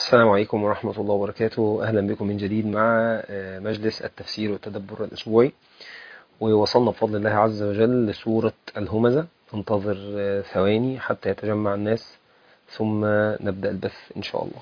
السلام عليكم ورحمة الله وبركاته. أهلا بكم من جديد مع مجلس التفسير والتدبر الأسبوعي، ووصلنا بفضل الله عز وجل لسورة الهمزة. ننتظر ثواني حتى يتجمع الناس ثم نبدأ البث إن شاء الله.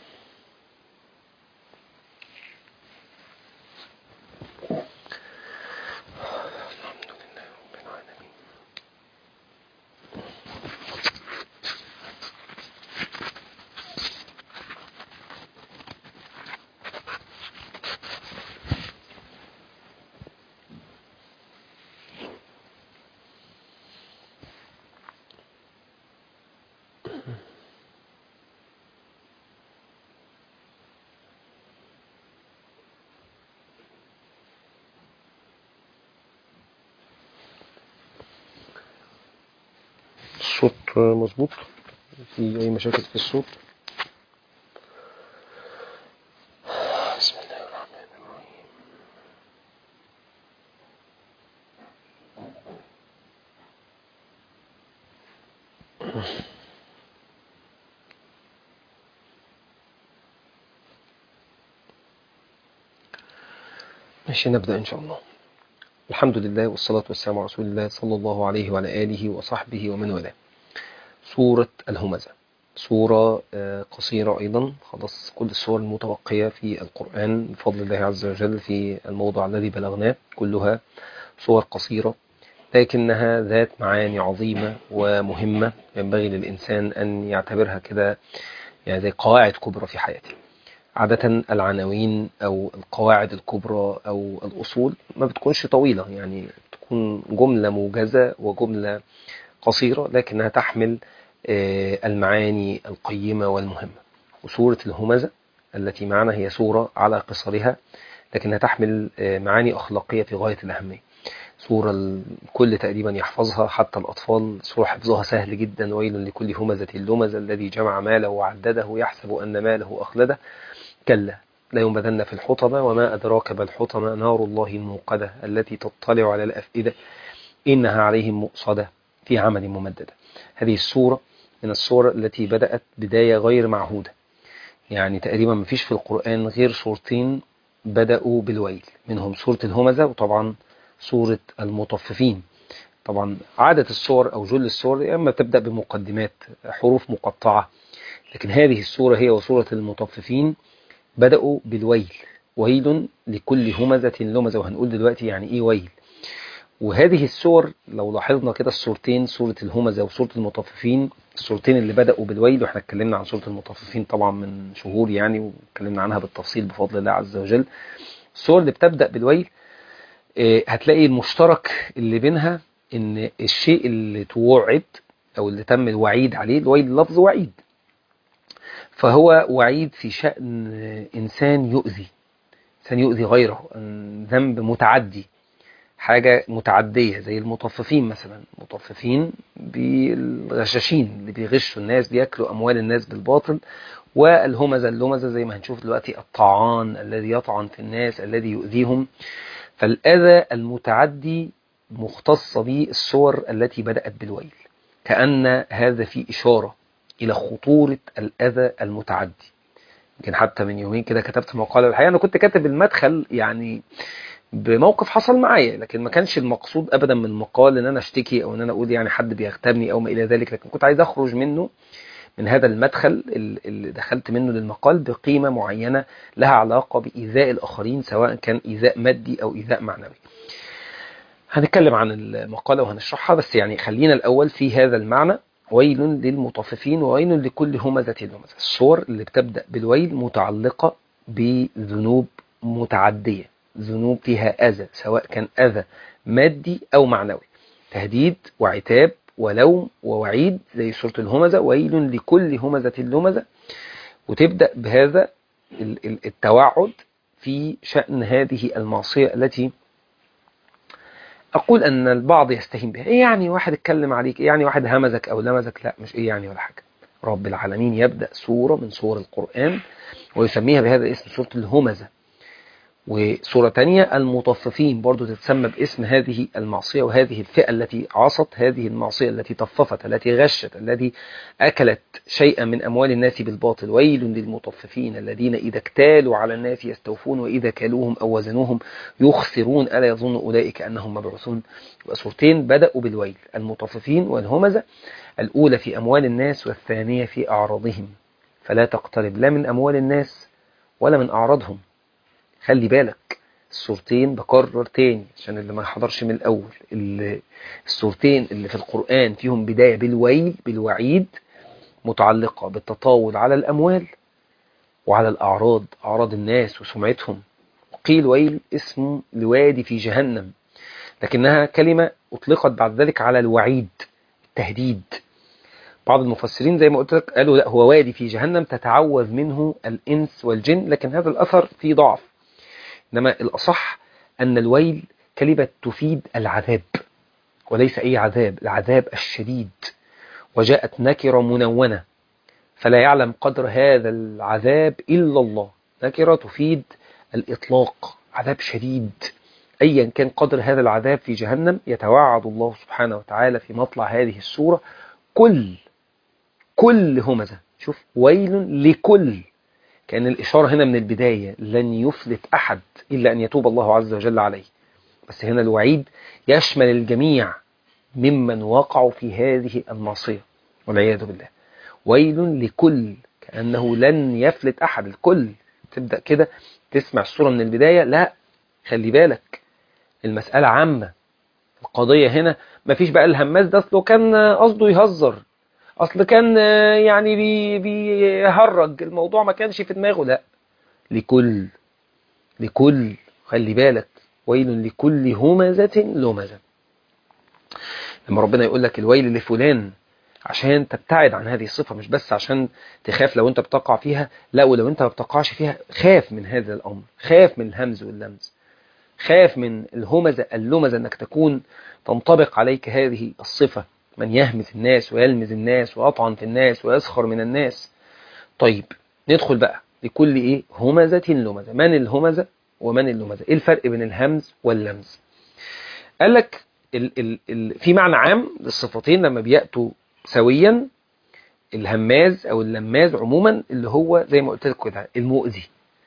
الصوت مظبوط؟ في أي مشاكل في الصوت؟ بسم الله الرحمن الرحيم. ماشي، نبدأ إن شاء الله. الحمد لله والصلاة والسلام على رسول الله صلى الله عليه وعلى آله وصحبه ومن والاه. سورة الهمزة سورة قصيرة أيضا، خلاص كل السور المتبقية في القرآن بفضل الله عز وجل في الموضع الذي بلغناه كلها سور قصيرة، لكنها ذات معاني عظيمة ومهمة ينبغي للإنسان أن يعتبرها كده يعني زي قواعد كبرى في حياته. عادة العناوين أو القواعد الكبرى أو الأصول ما بتكونش طويلة، يعني تكون جملة موجزة وجملة قصيرة لكنها تحمل المعاني القيمة والمهمة. وسورة الهمزة التي معنا هي سورة على قصرها لكنها تحمل معاني أخلاقية في غاية الأهمية. سورة الكل تقريبا يحفظها حتى الأطفال، سورة حفظها سهل جدا. ويل لكل همزة لمزة الذي جمع ماله وعدده يحسب أن ماله أخلده كلا لا ينبذن في الحطمة وما أدراك ما الحطمة نار الله الموقدة التي تطلع على الأفئدة إنها عليهم مؤصدة في عمل ممددة. هذه السورة من السور التي بدأت بداية غير معهودة، يعني تقريبا ما فيش في القرآن غير سورتين بدأوا بالويل، منهم سورة الهمزة وطبعا سورة المطففين. طبعا عادة السور أو جل السور أما تبدأ بمقدمات حروف مقطعة، لكن هذه السورة هي وسورة المطففين بدأوا بالويل. ويل لكل همزة لمزة، وهنقول دلوقتي يعني إيه ويل. وهذه السور لو لاحظنا كده السورتين، سورة الهمزة وسورة المطففين، السورتين اللي بدأوا بالويل، واحنا اتكلمنا عن سورة المطففين طبعا من شهور يعني، واتكلمنا عنها بالتفصيل بفضل الله عز وجل. السور اللي بتبدأ بالويل هتلاقي المشترك اللي بينها ان الشيء اللي توعد او اللي تم الوعيد عليه، الويل لفظ وعيد، فهو وعيد في شأن إنسان يؤذي غيره، ذنب متعدي، حاجة متعدية زي المطففين مثلا، مطففين بالغشاشين اللي بيغشوا الناس، بيأكلوا أموال الناس بالباطل. والهمزة اللمزة زي ما هنشوف دلوقتي الطعان الذي يطعن في الناس الذي يؤذيهم. فالأذى المتعدي مختصة به الصور التي بدأت بالويل، كأن هذا فيه إشارة إلى خطورة الأذى المتعدي. يمكن حتى من يومين كده كتبت مقالة، الحقيقة أنا كنت كاتب المدخل يعني بموقف حصل معايا، لكن ما كانش المقصود ابدا من المقال ان انا اشتكي او ان انا اقول يعني حد بيغتابني او ما الى ذلك، لكن كنت عايز اخرج منه، من هذا المدخل اللي دخلت منه للمقال بقيمة معينة لها علاقة بإيذاء الآخرين، سواء كان إيذاء مادي أو إيذاء معنوي. هنتكلم عن المقالة وهنشرحها، بس يعني خلينا الأول في هذا المعنى. ويل للمطففين وويل لكل همزة لمزة. الصور اللي بتبدأ بالويل متعلقة بذنوب متعدية، ذنوب فيها أذى، سواء كان أذى مادي أو معنوي، تهديد وعتاب ولوم ووعيد زي سورة الهمزة ويل لكل همزة لمزة. وتبدأ بهذا التوعد في شأن هذه المعصية التي أقول أن البعض يستهين بها. إيه يعني واحد اتكلم عليك؟ إيه يعني واحد همزك أو لمزك؟ لا، مش إيه يعني ولا حاجة. رب العالمين يبدأ سورة من سور القرآن ويسميها بهذا الاسم سورة الهمزة، وسورة تانية المطففين برضو تتسمى باسم هذه المعصية وهذه الفئة التي عصت هذه المعصية، التي طففت، التي غشت، التي أكلت شيئا من أموال الناس بالباطل. ويل للمطففين الذين إذا اكتالوا على الناس يستوفون وإذا كالوهم أو وزنوهم يخسرون ألا يظن أولئك أنهم مبعوثون. سورتين بدأوا بالويل، المطففين والهمزة، الأولى في أموال الناس والثانية في أعراضهم، فلا تقترب لا من أموال الناس ولا من أعراضهم. خلي بالك السورتين، بكرر تاني عشان اللي ما حضرش من الأول، السورتين اللي في القرآن فيهم بداية بالويل، بالوعيد، متعلقة بالتطاول على الأموال وعلى الأعراض، أعراض الناس وسمعتهم. قيل ويل اسم لوادي في جهنم، لكنها كلمة أطلقت بعد ذلك على الوعيد، التهديد. بعض المفسرين زي ما قلت لك قالوا لا، هو وادي في جهنم تتعوذ منه الإنس والجن، لكن هذا الأثر فيه ضعف. إنما الأصح أن الويل كلمة تفيد العذاب، وليس أي عذاب، العذاب الشديد، وجاءت نكرة منونة، فلا يعلم قدر هذا العذاب إلا الله. نكرة تفيد الإطلاق، عذاب شديد، أيا كان قدر هذا العذاب في جهنم. يتوعد الله سبحانه وتعالى في مطلع هذه السورة كل همزة، شوف ويل لكل، كأن الإشارة هنا من البداية لن يفلت أحد إلا أن يتوب الله عز وجل عليه. بس هنا الوعيد يشمل الجميع ممن وقعوا في هذه المعصية والعياذ بالله. ويل لكل، كأنه لن يفلت أحد، الكل. تبدأ كده تسمع السورة من البداية، لا خلي بالك المسألة عامة. القضية هنا مفيش بقى الهماز ده أصله كان قصده يهزر، أصل كان يعني بيهرج الموضوع، ما كانش في دماغه، لا، لكل خلي بالك. ويل لكل همزة لمزة. لما ربنا يقول لك الويل لفلان عشان تبتعد عن هذه الصفة، مش بس عشان تخاف لو انت بتقع فيها، لا، ولو انت ما بتقعش فيها خاف من هذا الأمر، خاف من الهمز واللمز، خاف من الهمزة اللمزة، انك تكون تنطبق عليك هذه الصفة، من يهمز الناس ويلمز الناس ويطعن في الناس ويسخر من الناس. طيب ندخل بقى لكل ايه همزة لمزة. من الهمزة ومن اللمزة؟ ايه الفرق بين الهمز واللمز؟ قال لك في معنى عام للصفتين لما بيأتوا سويا، الهماز او اللماز عموما اللي هو زي ما قلت لك كده المؤذي،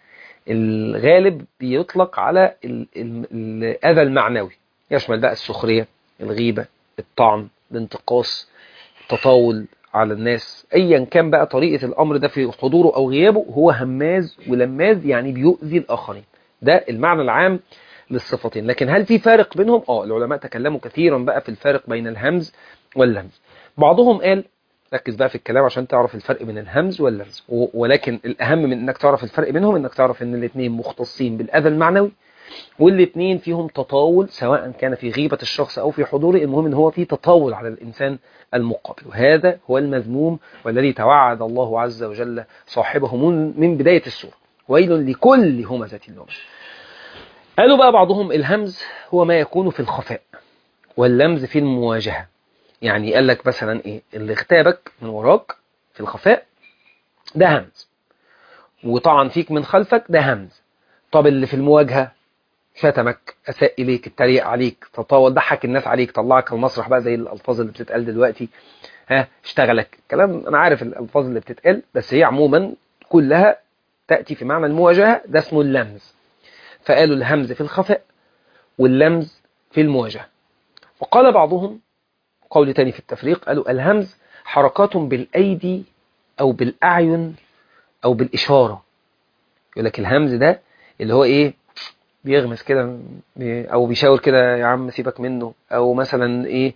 الغالب بيطلق على الأذى المعنوي، يشمل بقى السخرية، الغيبة، الطعن، الانتقاص، التطاول على الناس، ايا كان بقى طريقة الامر ده في حضوره او غيابه، هو هماز ولماز، يعني بيؤذي الاخرين. ده المعنى العام للصفتين. لكن هل في فارق بينهم؟ العلماء تكلموا كثيرا بقى في الفارق بين الهمز واللمز. بعضهم قال، ركز بقى في الكلام عشان تعرف الفرق بين الهمز واللمز، ولكن الأهم من أنك تعرف الفرق بينهم أنك تعرف أن الاثنين مختصين بالأذى المعنوي، والاثنين فيهم تطاول، سواء كان في غيبة الشخص أو في حضوره، المهم أن هو فيه تطاول على الإنسان المقابل، وهذا هو المذموم والذي توعد الله عز وجل صاحبه من بداية السورة. ويل لكل همزة لمزة. قالوا بقى بعضهم الهمز هو ما يكون في الخفاء، واللمز في المواجهة. يعني قال لك مثلا ايه، اللي اغتابك من وراك في الخفاء ده همز، وطعن فيك من خلفك ده همز. طب اللي في المواجهة، شتمك، اساء اليك، اتريق عليك، تطاول، ضحك الناس عليك، طلعك المسرح بقى زي الالفاظ اللي بتتقال دلوقتي، اشتغلك كلام، انا عارف الالفاظ اللي بتتقال، بس هي عموما كلها تأتي في معنى المواجهة، ده اسمه اللمز. فقالوا الهمز في الخفاء واللمز في المواجهة. وقال بعضهم قول تاني في التفريق، قالوا الهمز حركات بالأيدي أو بالأعين أو بالإشارة. يقول لك الهمز ده اللي هو إيه، بيغمس كده أو بيشاور كده، يا عم سيبك منه، أو مثلا إيه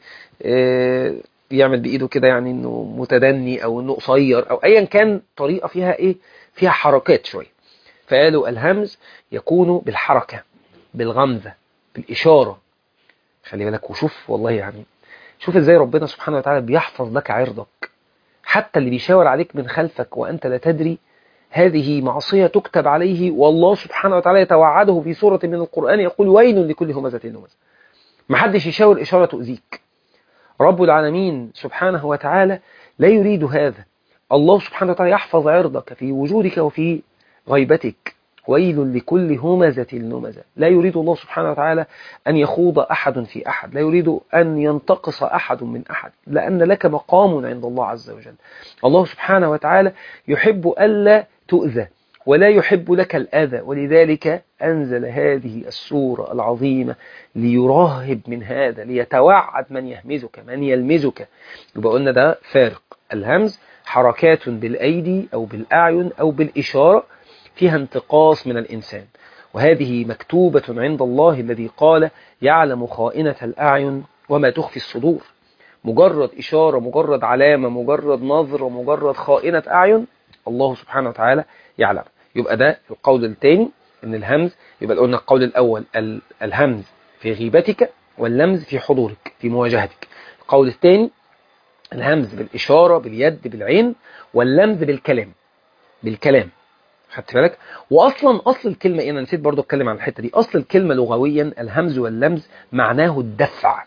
بيعمل بإيده كده، يعني إنه متدني أو إنه قصير، أو أيا كان طريقة فيها إيه، فيها حركات شوية. فقالوا الهمز يكون بالحركة، بالغمزة، بالإشارة. خلي بالك وشوف، والله يعني شوف ازاي ربنا سبحانه وتعالى بيحفظ لك عرضك، حتى اللي بيشاور عليك من خلفك وأنت لا تدري، هذه معصية تكتب عليه، والله سبحانه وتعالى يتوعده في سورة من القرآن يقول ويل لكل همزة لمزة. محدش يشاور إشارة تؤذيك. رب العالمين سبحانه وتعالى لا يريد هذا. الله سبحانه وتعالى يحفظ عرضك في وجودك وفي غيبتك، ويل لكل همزة لمزة. لا يريد الله سبحانه وتعالى أن يخوض أحد في أحد، لا يريد أن ينتقص أحد من أحد، لأن لك مقام عند الله عز وجل. الله سبحانه وتعالى يحب ألا تؤذى ولا يحب لك الأذى، ولذلك أنزل هذه السورة العظيمة ليرهب من هذا، ليتوعد من يهمزك من يلمزك. يبقى قلنا ده فارق. الهمز حركات بالأيدي أو بالأعين أو بالإشارة فيها انتقاص من الإنسان، وهذه مكتوبة عند الله الذي قال يعلم خائنة الأعين وما تخفي الصدور. مجرد إشارة، مجرد علامة، مجرد نظر، مجرد خائنة أعين، الله سبحانه وتعالى يعلم. يبقى ده القول الثاني، ان الهمز، يبقى قلنا القول الاول الهمز في غيبتك واللمز في حضورك في مواجهتك. القول الثاني الهمز بالاشاره باليد بالعين، واللمز بالكلام. خدت بالك؟ واصلا اصل الكلمه ايه؟ انا نسيت برضو اتكلم عن الحته دي. اصل الكلمه لغويا الهمز واللمز معناه الدفع،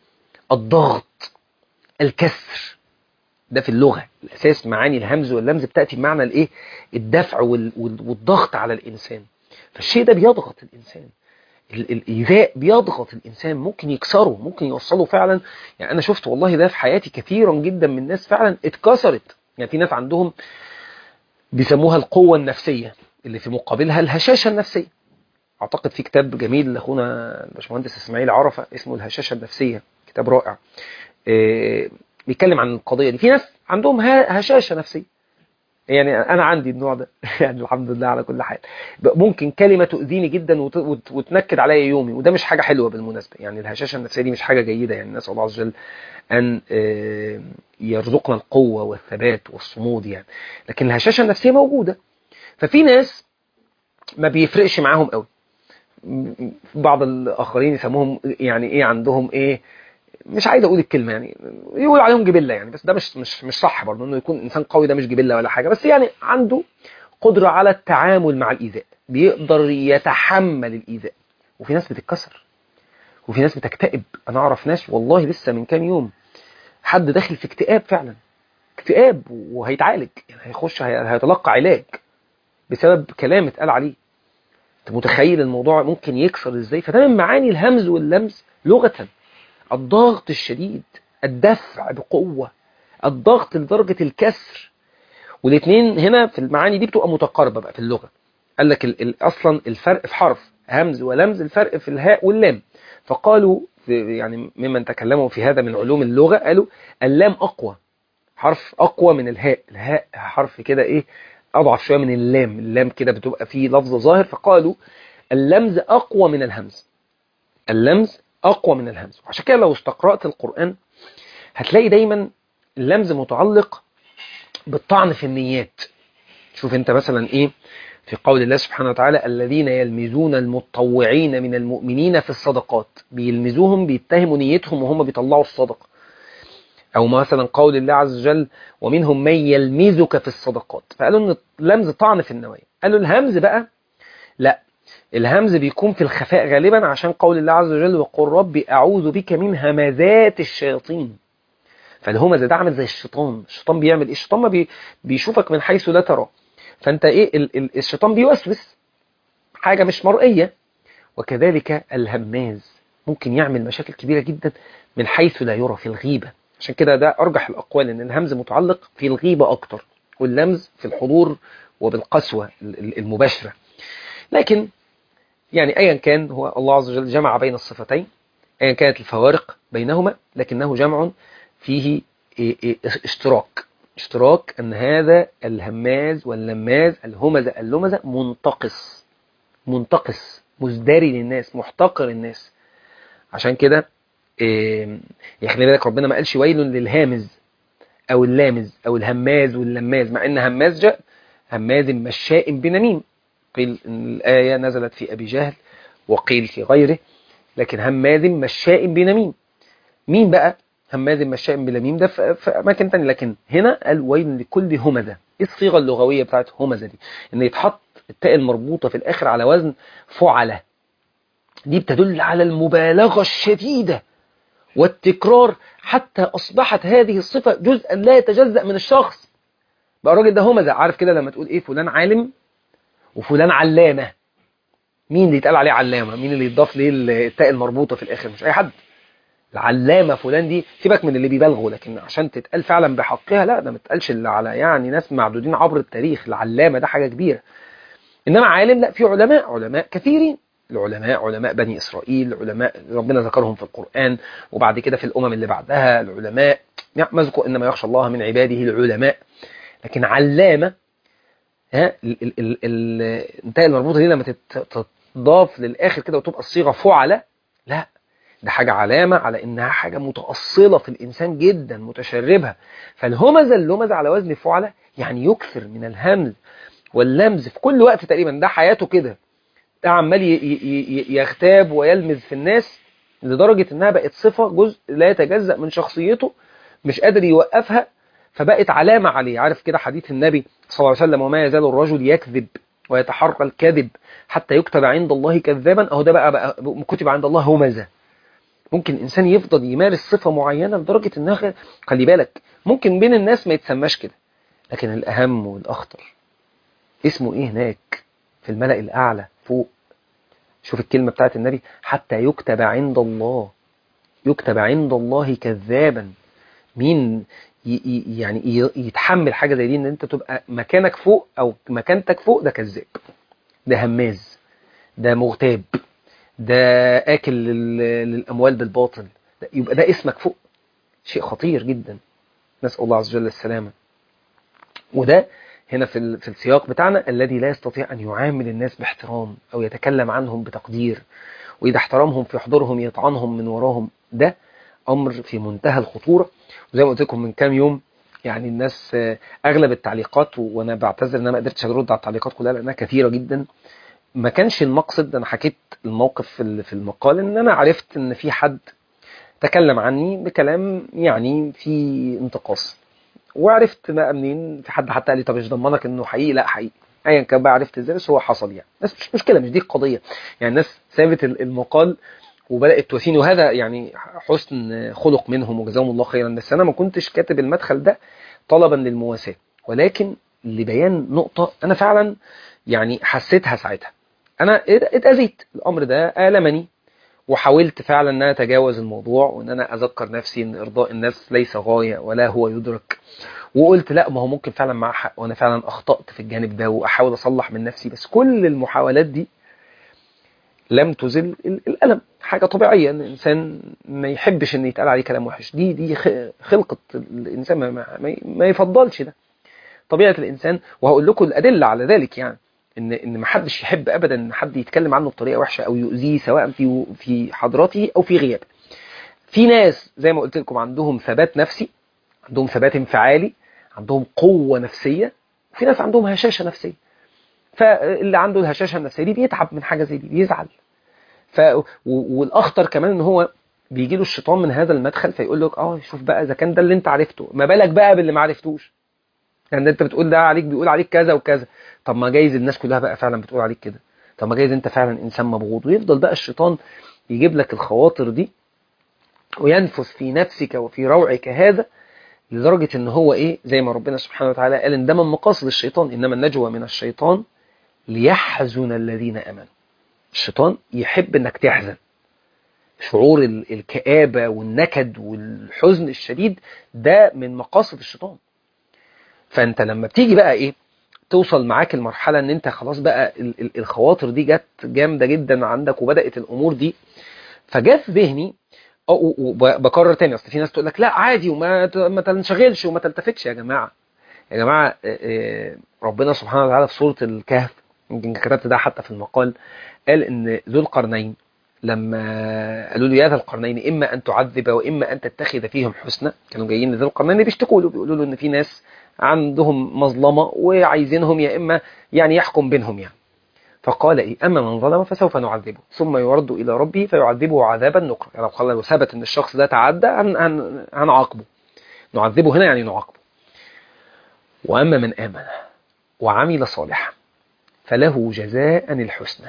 الضغط، الكسر. ده في اللغة الأساس. معاني الهمز واللمز بتأتي بمعنى الإيه؟ الدفع والضغط على الإنسان. فالشيء ده بيضغط الإنسان، الإيذاء بيضغط الإنسان، ممكن يكسره، ممكن يوصله فعلا. يعني أنا شفت والله ده في حياتي كثيرا جدا من الناس فعلا اتكسرت. يعني في ناس عندهم بيسموها القوة النفسية اللي في مقابلها الهشاشة النفسية. أعتقد في كتاب جميل لأخونا الباشمهندس إسماعيل عرفة اسمه الهشاشة النفسية، كتاب رائع بيتكلم عن القضية دي. في ناس عندهم هشاشة نفسية، يعني أنا عندي النوع ده يعني الحمد لله على كل حال. ممكن كلمة تؤذيني جدا وتنكد عليا يومي، وده مش حاجة حلوة بالمناسبة. يعني الهشاشة النفسية دي مش حاجة جيدة. يعني نسأل الله عز وجل أن يرزقنا القوة والثبات والصمود يعني. لكن الهشاشة النفسية موجودة. ففي ناس ما بيفرقش معاهم قوي. بعض الآخرين يسموهم يعني إيه، عندهم إيه، مش عايز اقول الكلمه، يعني يقول عليهم جبله يعني، بس ده مش صح برضه. انه يكون انسان قوي ده مش جبله ولا حاجه، بس يعني عنده قدره على التعامل مع الايذاء، بيقدر يتحمل الايذاء. وفي ناس بتتكسر، وفي ناس بتكتئب. انا اعرف ناس والله لسه من كام يوم حد داخل في اكتئاب فعلا، اكتئاب وهيتعالج، يعني هيخش هيتلقى علاج بسبب كلام اتقال عليه. انت متخيل الموضوع ممكن يكسر ازاي؟ فده من معاني الهمز واللمز لغه. الضغط الشديد، الدفع بقوة، الضغط لدرجة الكسر. والاثنين هنا في المعاني دي بتبقى متقاربة بقى في اللغة. قال لك أصلا الفرق في حرف همز ولمز، الفرق في الهاء واللام. فقالوا يعني ممن تكلموا في هذا من علوم اللغة، قالوا اللام أقوى، حرف أقوى من الهاء. الهاء حرف كده إيه، أضعف شوية من اللام. اللام كده بتبقى فيه لفظ ظاهر. فقالوا اللمز أقوى من الهمز، اللمز أقوى من الهمز. وعشان كده لو استقرأت القرآن هتلاقي دايما اللمز متعلق بالطعن في النيات. شوف انت مثلا ايه في قول الله سبحانه وتعالى الذين يلمزون المتطوعين من المؤمنين في الصدقات، بيلمزوهم، بيتهموا نيتهم وهم بيطلعوا الصدقة. او مثلا قول الله عز وجل ومنهم من يلمزك في الصدقات، فقالوا ان اللمز طعن في النوايا. قالوا الهمز بقى لا، الهمز بيكون في الخفاء غالبا، عشان قول الله عز وجل وقل ربي أعوذ بك من همزات الشياطين. فالهمزة ده عامل زي الشيطان. الشيطان بيعمل ايه؟ الشيطان ما بيشوفك من حيث لا ترى. فانت ايه الشيطان بيوسوس حاجة مش مرئية. وكذلك الهماز ممكن يعمل مشاكل كبيرة جدا من حيث لا يرى في الغيبة. عشان كده ده أرجح الأقوال ان الهمز متعلق في الغيبة أكتر، واللمز في الحضور وبالقسوة المباشرة. لكن يعني أيا كان، هو الله عز وجل جمع بين الصفتين أيا كانت الفوارق بينهما، لكنه جمع فيه اشتراك أن هذا الهماز واللماز، الهمزة اللمزة منتقص مزدري للناس، محتقر الناس. عشان كده يخلي بالك ربنا ما قالش ويل للهامز أو اللامز أو الهماز واللماز، مع أن هماز جاء هماز مشاء بنميم. قيل أن الآية نزلت في أبي جهل وقيل في غيره، لكن هماز مشاء بنميم. مين بقى هماز مشاء بنميم؟ ده في أماكن تانية، لكن هنا قال ويل لكل همزة. إيه الصيغة اللغوية بتاعت همزة دي؟ إن يتحط التاء المربوطة في الآخر على وزن فعلة. دي بتدل على المبالغة الشديدة والتكرار، حتى أصبحت هذه الصفة جزءا لا يتجزأ من الشخص. بقى الراجل ده همزة. عارف كده لما تقول إيه فلان عالم، وفلان علامة. مين اللي يتقال عليه علامة؟ مين اللي يضاف ليه التاء المربوطة في الآخر؟ مش أي حد. العلامة فلان دي سيبك من اللي بيبالغوا، لكن عشان تتقال فعلا بحقها لا، ده ما تتقالش إلا على يعني ناس معدودين عبر التاريخ. العلامة ده حاجة كبيرة. إنما عالم لا، في علماء كثيرين. العلماء علماء بني إسرائيل، علماء ربنا ذكرهم في القرآن، وبعد كده في الأمم اللي بعدها العلماء، مذكور إنما يخشى الله من عباده العلماء. لكن علامة، ها التاء المربوطة دي لما تضاف للآخر كده وتبقى الصيغة فعلة، لا، ده حاجة علامة على إنها حاجة متأصلة في الإنسان جدا، متشربها. اللمزة على وزن فعلة، يعني يكثر من الهمز واللمز في كل وقت تقريبا. ده حياته كده، ده عمال يغتاب ويلمز في الناس لدرجة إنها بقت صفة، جزء لا يتجزأ من شخصيته، مش قادر يوقفها، فبقت علامة عليه. عارف كده حديث النبي صلى الله عليه وسلم: وما يزال الرجل يكذب ويتحرى الكذب حتى يكتب عند الله كذابا. أهو ده بقى كتب عند الله همزة. ممكن إنسان يفضل يمارس صفة معينة لدرجة إنها، خلي بالك، ممكن بين الناس ما يتسماش كده، لكن الأهم والأخطر اسمه إيه هناك في الملأ الأعلى فوق؟ شوف الكلمة بتاعت النبي: حتى يكتب عند الله، يكتب عند الله كذابا. مين يعني يتحمل حاجة زي دي، ان انت تبقى مكانك فوق او مكانتك فوق؟ ده كذاب، ده هماز، ده مغتاب، ده آكل للأموال بالباطل، يبقى ده اسمك فوق. شيء خطير جدا، نسأل الله عز وجل السلامة. وده هنا في السياق بتاعنا: الذي لا يستطيع أن يعامل الناس باحترام أو يتكلم عنهم بتقدير، وإذا احترمهم في حضورهم يطعنهم من وراهم. ده أمر في منتهى الخطورة. وزي ما قلت لكم من كام يوم، يعني الناس أغلب التعليقات، وأنا بعتذر إن أنا ما قدرتش أرد على التعليقات كلها لأنها كثيرة جدا، ما كانش المقصد. أنا حكيت الموقف في المقال إن أنا عرفت إن في حد تكلم عني بكلام يعني في انتقاص، وعرفت بقى منين. في حد حتى قال لي: طب ايش ضمنك انه حقيقي؟ لا حقيقي، ايا كان بقى عرفت ازاي، بس هو حصل يعني. بس مش مشكله، مش دي القضيه. يعني الناس سابت المقال وبدات تواسيني، وهذا يعني حسن خلق منهم وجزاهم الله خيرا. بس انا ما كنتش كاتب المدخل ده طلبا للمواساه، ولكن لبيان نقطه انا فعلا يعني حسيتها ساعتها. انا اتاذيت، الامر ده المني، وحاولت فعلا ان انا اتجاوز الموضوع، وان انا اذكر نفسي ان ارضاء الناس ليس غايه ولا هو يدرك. وقلت لا، ما هو ممكن فعلا معاه حق، وانا فعلا اخطأت في الجانب ده، واحاول اصلح من نفسي. بس كل المحاولات دي لم تزل الألم. حاجة طبيعية ان الانسان ما يحبش ان يتقال عليه كلام وحش، دي خلقة الانسان، ما يفضلش ده، طبيعة الانسان. وهقول لكم الادلة على ذلك، يعني ان ما حدش يحب ابدا ان حد يتكلم عنه بطريقة وحشة او يؤذيه، سواء في حضرته او في غيابه. في ناس زي ما قلت لكم عندهم ثبات نفسي، عندهم ثبات انفعالي، عندهم قوة نفسية، وفي ناس عندهم هشاشة نفسية. فاللي عنده الهشاشة النفسية دي بيتعب من حاجة زي دي، بيزعل. والأخطر كمان ان هو بيجي له الشيطان من هذا المدخل، فيقول لك: شوف بقى، اذا كان ده اللي انت عرفته، ما بالك بقى باللي ما عرفتوش. يعني انت بتقول ده عليك، بيقول عليك كذا وكذا، طب ما جايز الناس كلها بقى فعلا بتقول عليك كده، طب ما جايز انت فعلا انسان مبغوض. ويفضل بقى الشيطان يجيب لك الخواطر دي، وينفث في نفسك وفي روعك هذا، لدرجة ان هو زي ما ربنا سبحانه وتعالى قال ان ده من مقاصد الشيطان: انما النجوى من الشيطان ليحزن الذين امنوا. الشيطان يحب انك تحزن، شعور الكآبة والنكد والحزن الشديد ده من مقاصد الشيطان. فانت لما بتيجي بقى توصل معاك المرحلة ان انت خلاص بقى الخواطر دي جت جامدة جدا عندك، وبدأت الامور دي، فجاء في ذهني وبكرر تاني. اصل في ناس تقول لك: لا عادي، وما تنشغلش وما تلتفتش. يا جماعة، يا جماعة، ربنا سبحانه وتعالى في سورة الكهف، يمكن كتبت ده حتى في المقال، قال ان ذو القرنين لما قالوا له: يا ذا القرنين إما أن تعذب وإما أن تتخذ فيهم حسنا. كانوا جايين لذو القرنين بيشتكوا له، بيقولوا له إن في ناس عندهم مظلمة وعايزينهم يا إما يعني يحكم بينهم يعني. فقال: أما من ظلم فسوف نعذبه ثم يرد إلى ربه فيعذبه عذابا نكرا. يعني لو ثبت إن الشخص ده تعدى هنعاقبه. نعذبه هنا يعني نعاقبه. وأما من آمن وعمل صالحا فله جزاء الحسنى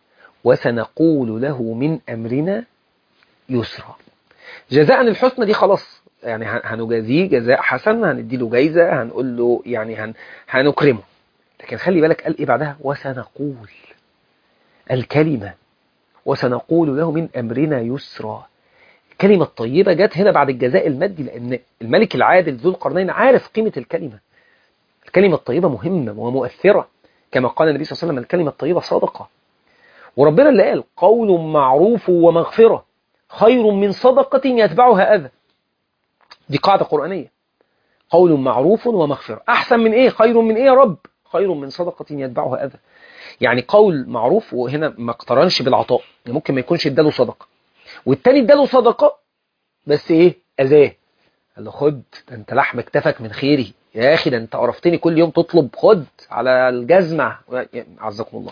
وسنقول له من أمرنا يسرا. جزاء الحسنى دي خلاص، يعني هنجازيه جزاء حسن، هنديله جايزة، هنقول له يعني هنكرمه. لكن خلي بالك قال ايه بعدها؟ وسنقول الكلمة وسنقول له من أمرنا يسرا. الكلمة الطيبة جت هنا بعد الجزاء المادي، لأن الملك العادل ذو القرنين عارف قيمة الكلمة. الكلمة الطيبة مهمة ومؤثرة، كما قال النبي صلى الله عليه وسلم الكلمة الطيبة صدقة. وربنا اللي قال قول معروف ومغفرة خير من صدقة يتبعها أذى. دي قاعدة قرآنية، قول معروف ومغفرة أحسن من إيه؟ خير من إيه يا رب؟ خير من صدقة يتبعها أذى. يعني قول معروف، وهنا ما اقترنش بالعطاء، يعني ممكن ما يكونش اداله صدقة والتاني اداله صدقة بس ايه؟ اذاه، قال له خد، ده انت لحم اكتفك من خيري يا اخي، ده انت قرفتني كل يوم تطلب، خد على الجزمة، عزكم الله.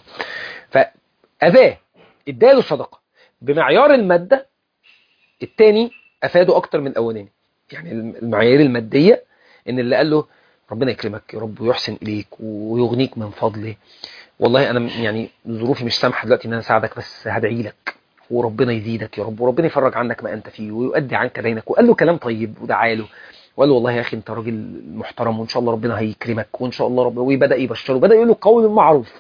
فاذاه، اداله صدقة بمعيار المادة، التاني افاده اكتر من الاولاني. يعني المعايير المادية ان اللي قال له ربنا يكرمك يا رب ويحسن اليك ويغنيك من فضله، والله انا يعني ظروفي مش سامحه دلوقتي ان انا اساعدك، بس هدعي لك وربنا يزيدك يا رب وربنا يفرج عنك ما انت فيه ويؤدي عنك دينك. وقال له كلام طيب ودعا له وقال له والله يا اخي انت راجل محترم وان شاء الله ربنا هيكرمك وان شاء الله ربنا، وبدا يبشره، بدا يقول له قول معروف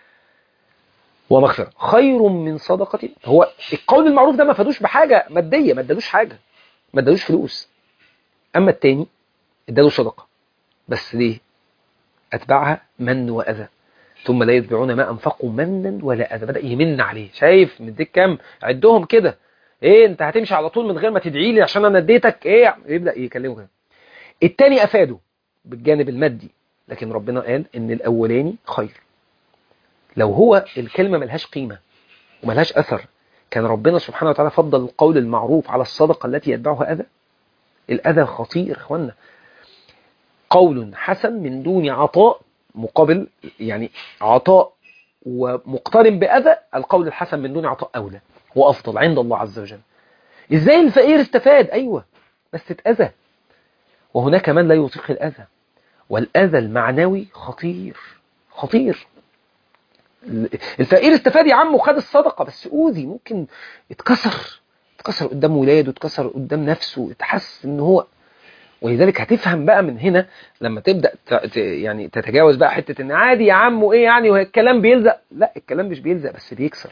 ومغفرة خير من صدقة. هو القول المعروف ده ما فادوش بحاجة مادية، ما ادالوش حاجة، ما ادالوش فلوس. اما التاني اداله صدقة، بس ليه؟ اتبعها من واذى ثم لا يتبعون ما انفقوا منا ولا اذى. بدا يمن عليه، شايف مديك كام؟ عدهم كده، ايه انت هتمشي على طول من غير ما تدعي لي عشان انا اديتك ايه؟ يبدا يكلمه كده. التاني افاده بالجانب المادي، لكن ربنا قال ان الاولاني خير. لو هو الكلمه ملهاش قيمه وملهاش اثر، كان ربنا سبحانه وتعالى فضل القول المعروف على الصدقه التي يتبعها اذى؟ الاذى خطير اخوانا. قول حسن من دون عطاء مقابل، يعني عطاء ومقترن بأذى، القول الحسن من دون عطاء أولى وأفضل عند الله عز وجل. إزاي الفقير استفاد؟ أيوة بس اتأذى، وهناك من لا يطيق الأذى، والأذى المعنوي خطير خطير. الفقير استفاد يا عم وخد الصدقة، بس أوذي، ممكن اتكسر قدام ولاده، اتكسر قدام نفسه، اتحس ان هو. ولذلك هتفهم بقى من هنا لما تبدأ يعني تتجاوز بقى حتة ان عادي يا عم وايه يعني والكلام بيلزق. لا، الكلام مش بيلزق بس بيكسر.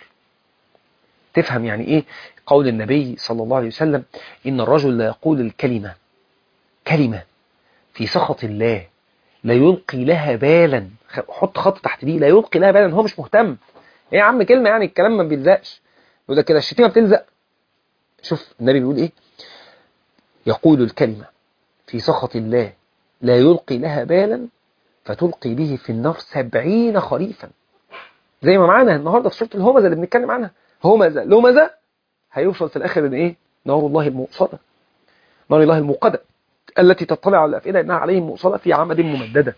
تفهم يعني ايه قول النبي صلى الله عليه وسلم ان الرجل لا يقول الكلمة كلمة في سخط الله لا يلقي لها بالا. حط خط تحت دي، لا يلقي لها بالا، هو مش مهتم. ايه يا عم كلمة يعني الكلام ما بيلزقش. يقول لك كده الشتيمة بتلزق. شوف النبي بيقول ايه، يقول الكلمة في سخط الله لا يلقي لها بالا فتلقي به في النار 70 خريفا. زي ما معانا النهاردة في سورة الهمزة اللي بنتكلم عنها، همزة لمزة، هيوصل في الآخر إن إيه؟ نار الله المؤصدة، نار الله الموقدة التي تطلع على الأفئدة إنها عليهم مؤصدة في عمد ممددة.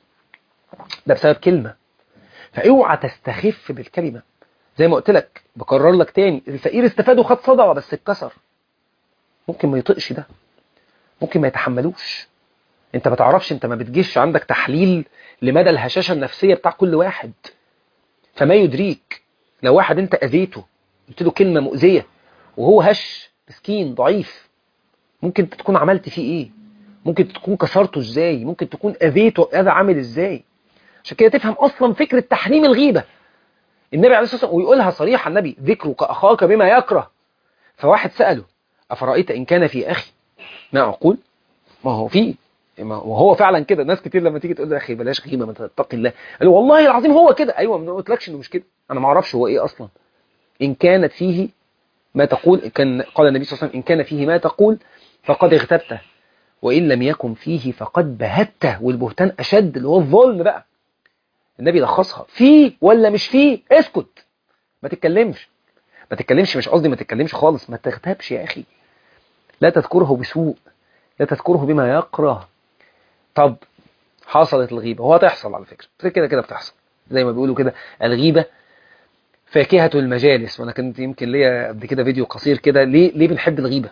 ده بسبب كلمة. فاوعى تستخف بالكلمة. زي ما قلت لك، بكرر لك تاني، الفقير استفاد وخد صدقة بس اتكسر. ممكن ما يطقش ده، ممكن ما يتحملوش. انت ما تعرفش، انت ما بتجيش عندك تحليل لمدى الهشاشة النفسية بتاع كل واحد. فما يدريك لو واحد انت اذيته، قلت له كلمة مؤذية وهو هش مسكين ضعيف، ممكن تكون عملت فيه ايه؟ ممكن تكون كسرته ازاي؟ ممكن تكون اذيته اذى عامل ازاي؟ عشان كده تفهم اصلا فكرة تحريم الغيبة. النبي عليه الصلاة والسلام ويقولها صريحة، النبي ذكرك اخاك بما يكره. فواحد سأله افرأيت ان كان في اخي ما اقول؟ ما هو فيه، وهو فعلا كده. ناس كتير لما تيجي تقول له يا اخي بلاش غيبه ما تتقي الله، قال له والله العظيم هو كده. ايوه، ما قلتلكش انه مش كده، انا ما اعرفش هو ايه اصلا. ان كانت فيه ما تقول، كان قال النبي صلى الله عليه وسلم ان كان فيه ما تقول فقد اغتبته، وان لم يكن فيه فقد بهته. والبهتان اشد، اللي هو الظلم بقى. النبي لخصها، فيه ولا مش فيه اسكت، ما تتكلمش. ما تتكلمش، مش قصدي ما تتكلمش خالص، ما تغتابش يا اخي. لا تذكره بسوء، لا تذكره بما يكره. طب حصلت الغيبة، وهو تحصل على فكرة، كده كده بتحصل. زي ما بيقولوا كده الغيبة فاكهة المجالس. وانا كنت يمكن ليا قبل كده فيديو قصير كده، ليه بنحب الغيبة.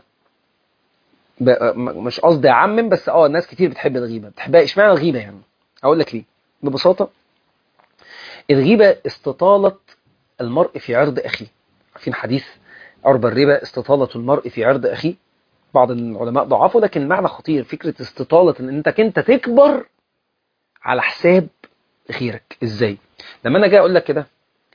مش قصدي اعمم، بس الناس كتير بتحب الغيبة. بتحبها اشمعنى الغيبة يعني؟ اقول لك ليه. ببساطة، الغيبة استطالة المرء في عرض اخيه. عارفين حديث عرب الربا، استطالة المرء في عرض اخيه؟ بعض العلماء ضعفوا، لكن المعنى خطير. فكرة استطالة ان انت تكبر على حساب غيرك ازاي؟ لما انا جاي اقول لك كده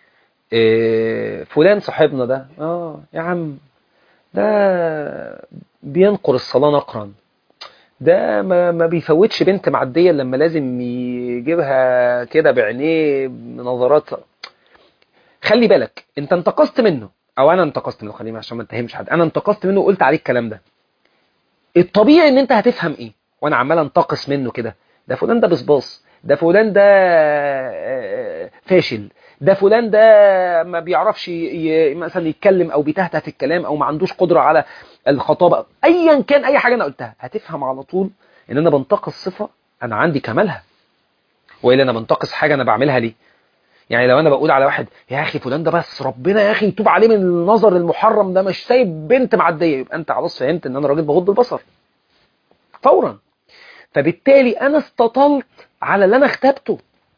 فلان صاحبنا ده يا عم ده بينقر الصلاة نقرا، ده ما بيفوتش بنت معدية لما لازم يجيبها كده بعينيه بنظرات. خلي بالك انت انتقصت منه او انا انتقصت منه، خليني عشان ما اتهمش حد، انا انتقصت منه وقلت عليه الكلام ده. الطبيعي ان انت هتفهم ايه وانا عمال انتقص منه كده؟ ده فلان ده بصباص، ده فلان ده فاشل، ده فلان ده ما بيعرفش مثلا يتكلم او بيتهته في الكلام او ما عندوش قدرة على الخطابة، ايا كان اي حاجة انا قلتها هتفهم على طول ان انا بنتقص صفة انا عندي كمالها، والا انا بنتقص حاجة انا بعملها ليه؟ يعني لو انا بقول على واحد يا اخي فلان ده بس ربنا يا اخي يتوب عليه من النظر المحرم ده، مش سايب بنت معديه، يبقى انت خلاص فهمت ان انا راجل بغض البصر فورا. فبالتالي انا استطلت على اللي انا اختبته،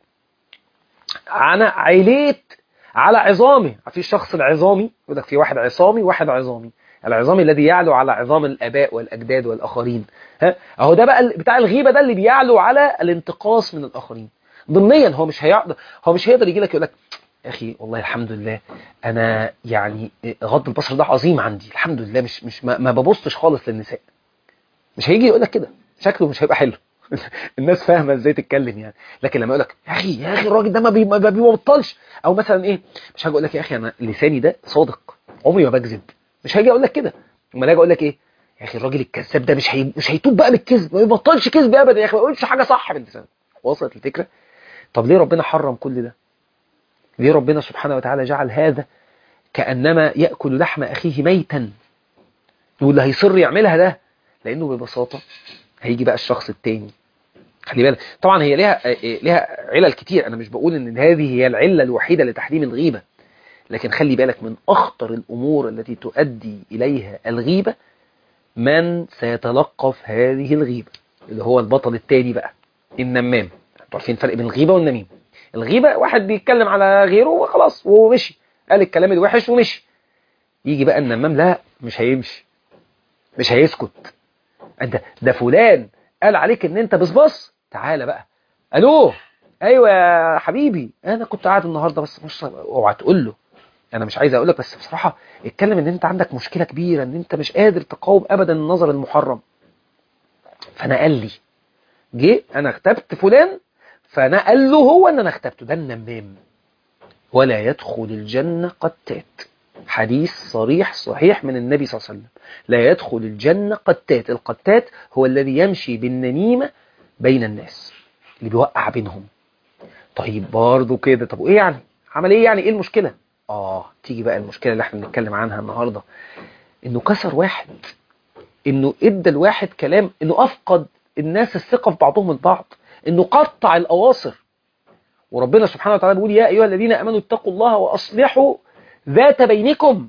انا عليت على عظامي. في الشخص العظامي يقول لك في واحد عصامي وواحد عظامي، العظامي الذي يعلو على عظام الاباء والاجداد والاخرين، ها اهو ده بقى بتاع الغيبه، ده اللي بيعلو على الانتقاص من الاخرين ضمنيا. هو مش هيقدر يجي لك يقول لك يا اخي والله الحمد لله انا يعني غض البصر ده عظيم عندي الحمد لله، مش ما ببصش خالص للنساء. مش هيجي يقول لك كده، شكله مش هيبقى حلو. الناس فاهمه ازاي تتكلم يعني. لكن لما يقول لك يا اخي الراجل ده ما بيبطلش، او مثلا ايه، مش هاجي اقول لك يا اخي انا لساني ده صادق عمري ما بكذب، مش هاجي اقول لك كده. امال هاجي اقول لك ايه؟ يا اخي الراجل الكذاب ده مش هيتوب بقى من الكذب، ما يبطلش كذب ابدا يا اخي، ما يقولش حاجه صح باللسان. وصلت الفكره؟ طب ليه ربنا حرم كل ده؟ ليه ربنا سبحانه وتعالى جعل هذا كأنما يأكل لحم أخيه ميتا؟ واللي هيصر يعملها ده لأنه ببساطة هيجي بقى الشخص التاني. خلي بالك طبعا هي ليها علل كتير، أنا مش بقول إن هذه هي العلة الوحيدة لتحريم الغيبة، لكن خلي بالك من أخطر الأمور التي تؤدي إليها الغيبة من سيتلقف هذه الغيبة، اللي هو البطل التاني بقى، النمام. انتوا عارفين الفرق بين الغيبة والنميم؟ الغيبة واحد بيتكلم على غيره وخلاص ومشي، قال الكلام الوحش ومشي. يجي بقى النمام لا، مش هيمشي، مش هيسكت. انت ده فلان قال عليك ان انت بصبص، تعالى بقى. الو، ايوه يا حبيبي انا كنت قاعد النهارده بس بص، اوعى تقول له انا مش عايز اقول لك بس بصراحه اتكلم ان انت عندك مشكله كبيره، ان انت مش قادر تقاوم ابدا النظر المحرم. فنقل لي، جه انا اغتبت فلان فنقل له هو ان انا اغتبته. ده النمام. ولا يدخل الجنه قتات، حديث صريح صحيح من النبي صلى الله عليه وسلم، لا يدخل الجنة قتات. القتات هو الذي يمشي بالنميمة بين الناس، اللي بيوقع بينهم. طيب برضه كده، طب ايه يعني؟ عمل ايه يعني؟ ايه المشكلة؟ تيجي بقى المشكلة اللي احنا بنتكلم عنها النهاردة، انه كسر واحد، انه ادى الواحد كلام، انه افقد الناس الثقة في بعضهم البعض، انه قطع الاواصر. وربنا سبحانه وتعالى بيقول يا ايها الذين امنوا اتقوا الله واصلحوا ذات بينكم.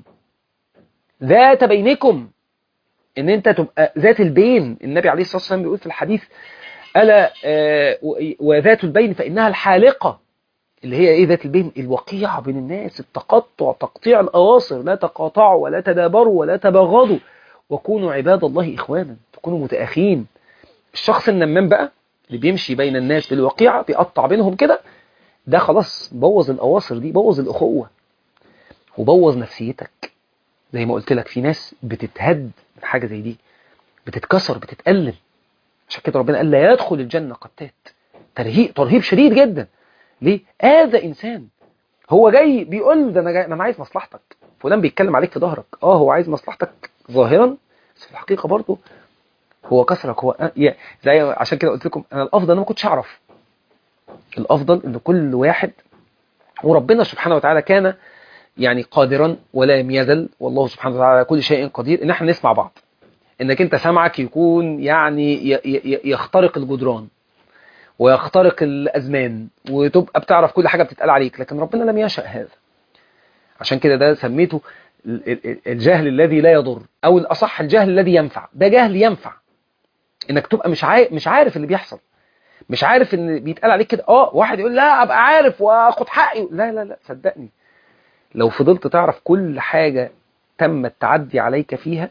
ذات بينكم، ان انت تبقى ذات البين. النبي عليه الصلاة والسلام بيقول في الحديث ألا وذات البين فإنها الحالقة. اللي هي ايه ذات البين؟ الوقيعة بين الناس، التقطع، تقطيع الأواصر. لا تقاطعوا ولا تدابروا ولا تباغضوا وكونوا عباد الله إخوانا، تكونوا متأخين. الشخص النمام بقى اللي بيمشي بين الناس بالوقيعة، بيقطع بينهم كده، ده خلاص بوظ الأواصر دي، بوظ الأخوة وبوظ نفسيتك. زي ما قلت لك في ناس بتتهد من حاجة زي دي، بتتكسر، بتتألم. عشان كده ربنا قال لا يدخل الجنة قتات. ترهيب شديد جدا. ليه؟ هذا إنسان هو جاي بيقول ده أنا عايز مصلحتك. فلان بيتكلم عليك في ظهرك، هو عايز مصلحتك ظاهرا، بس في الحقيقة برضه هو كسرك. هو زي عشان كده قلت لكم أنا الأفضل أنا ما كنتش أعرف. الأفضل إن كل واحد، وربنا سبحانه وتعالى كان يعني قادرا ولا يزل، والله سبحانه وتعالى على كل شيء قدير، إن احنا نسمع بعض. انك انت سمعك يكون يعني يخترق الجدران ويخترق الازمان، وتبقى بتعرف كل حاجة بتتقال عليك، لكن ربنا لم يشأ هذا. عشان كده ده سميته الجهل الذي لا يضر، او الاصح الجهل الذي ينفع. ده جهل ينفع، انك تبقى مش عارف اللي بيحصل، مش عارف ان بيتقال عليك كده. واحد يقول لا ابقى عارف واخد حقي، لا لا لا، صدقني لو فضلت تعرف كل حاجة تم التعدي عليك فيها،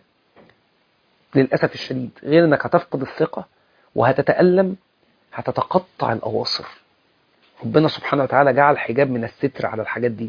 للأسف الشديد غير أنك هتفقد الثقة وهتتألم، هتتقطع الأواصر. ربنا سبحانه وتعالى جعل حجاب من الستر على الحاجات دي.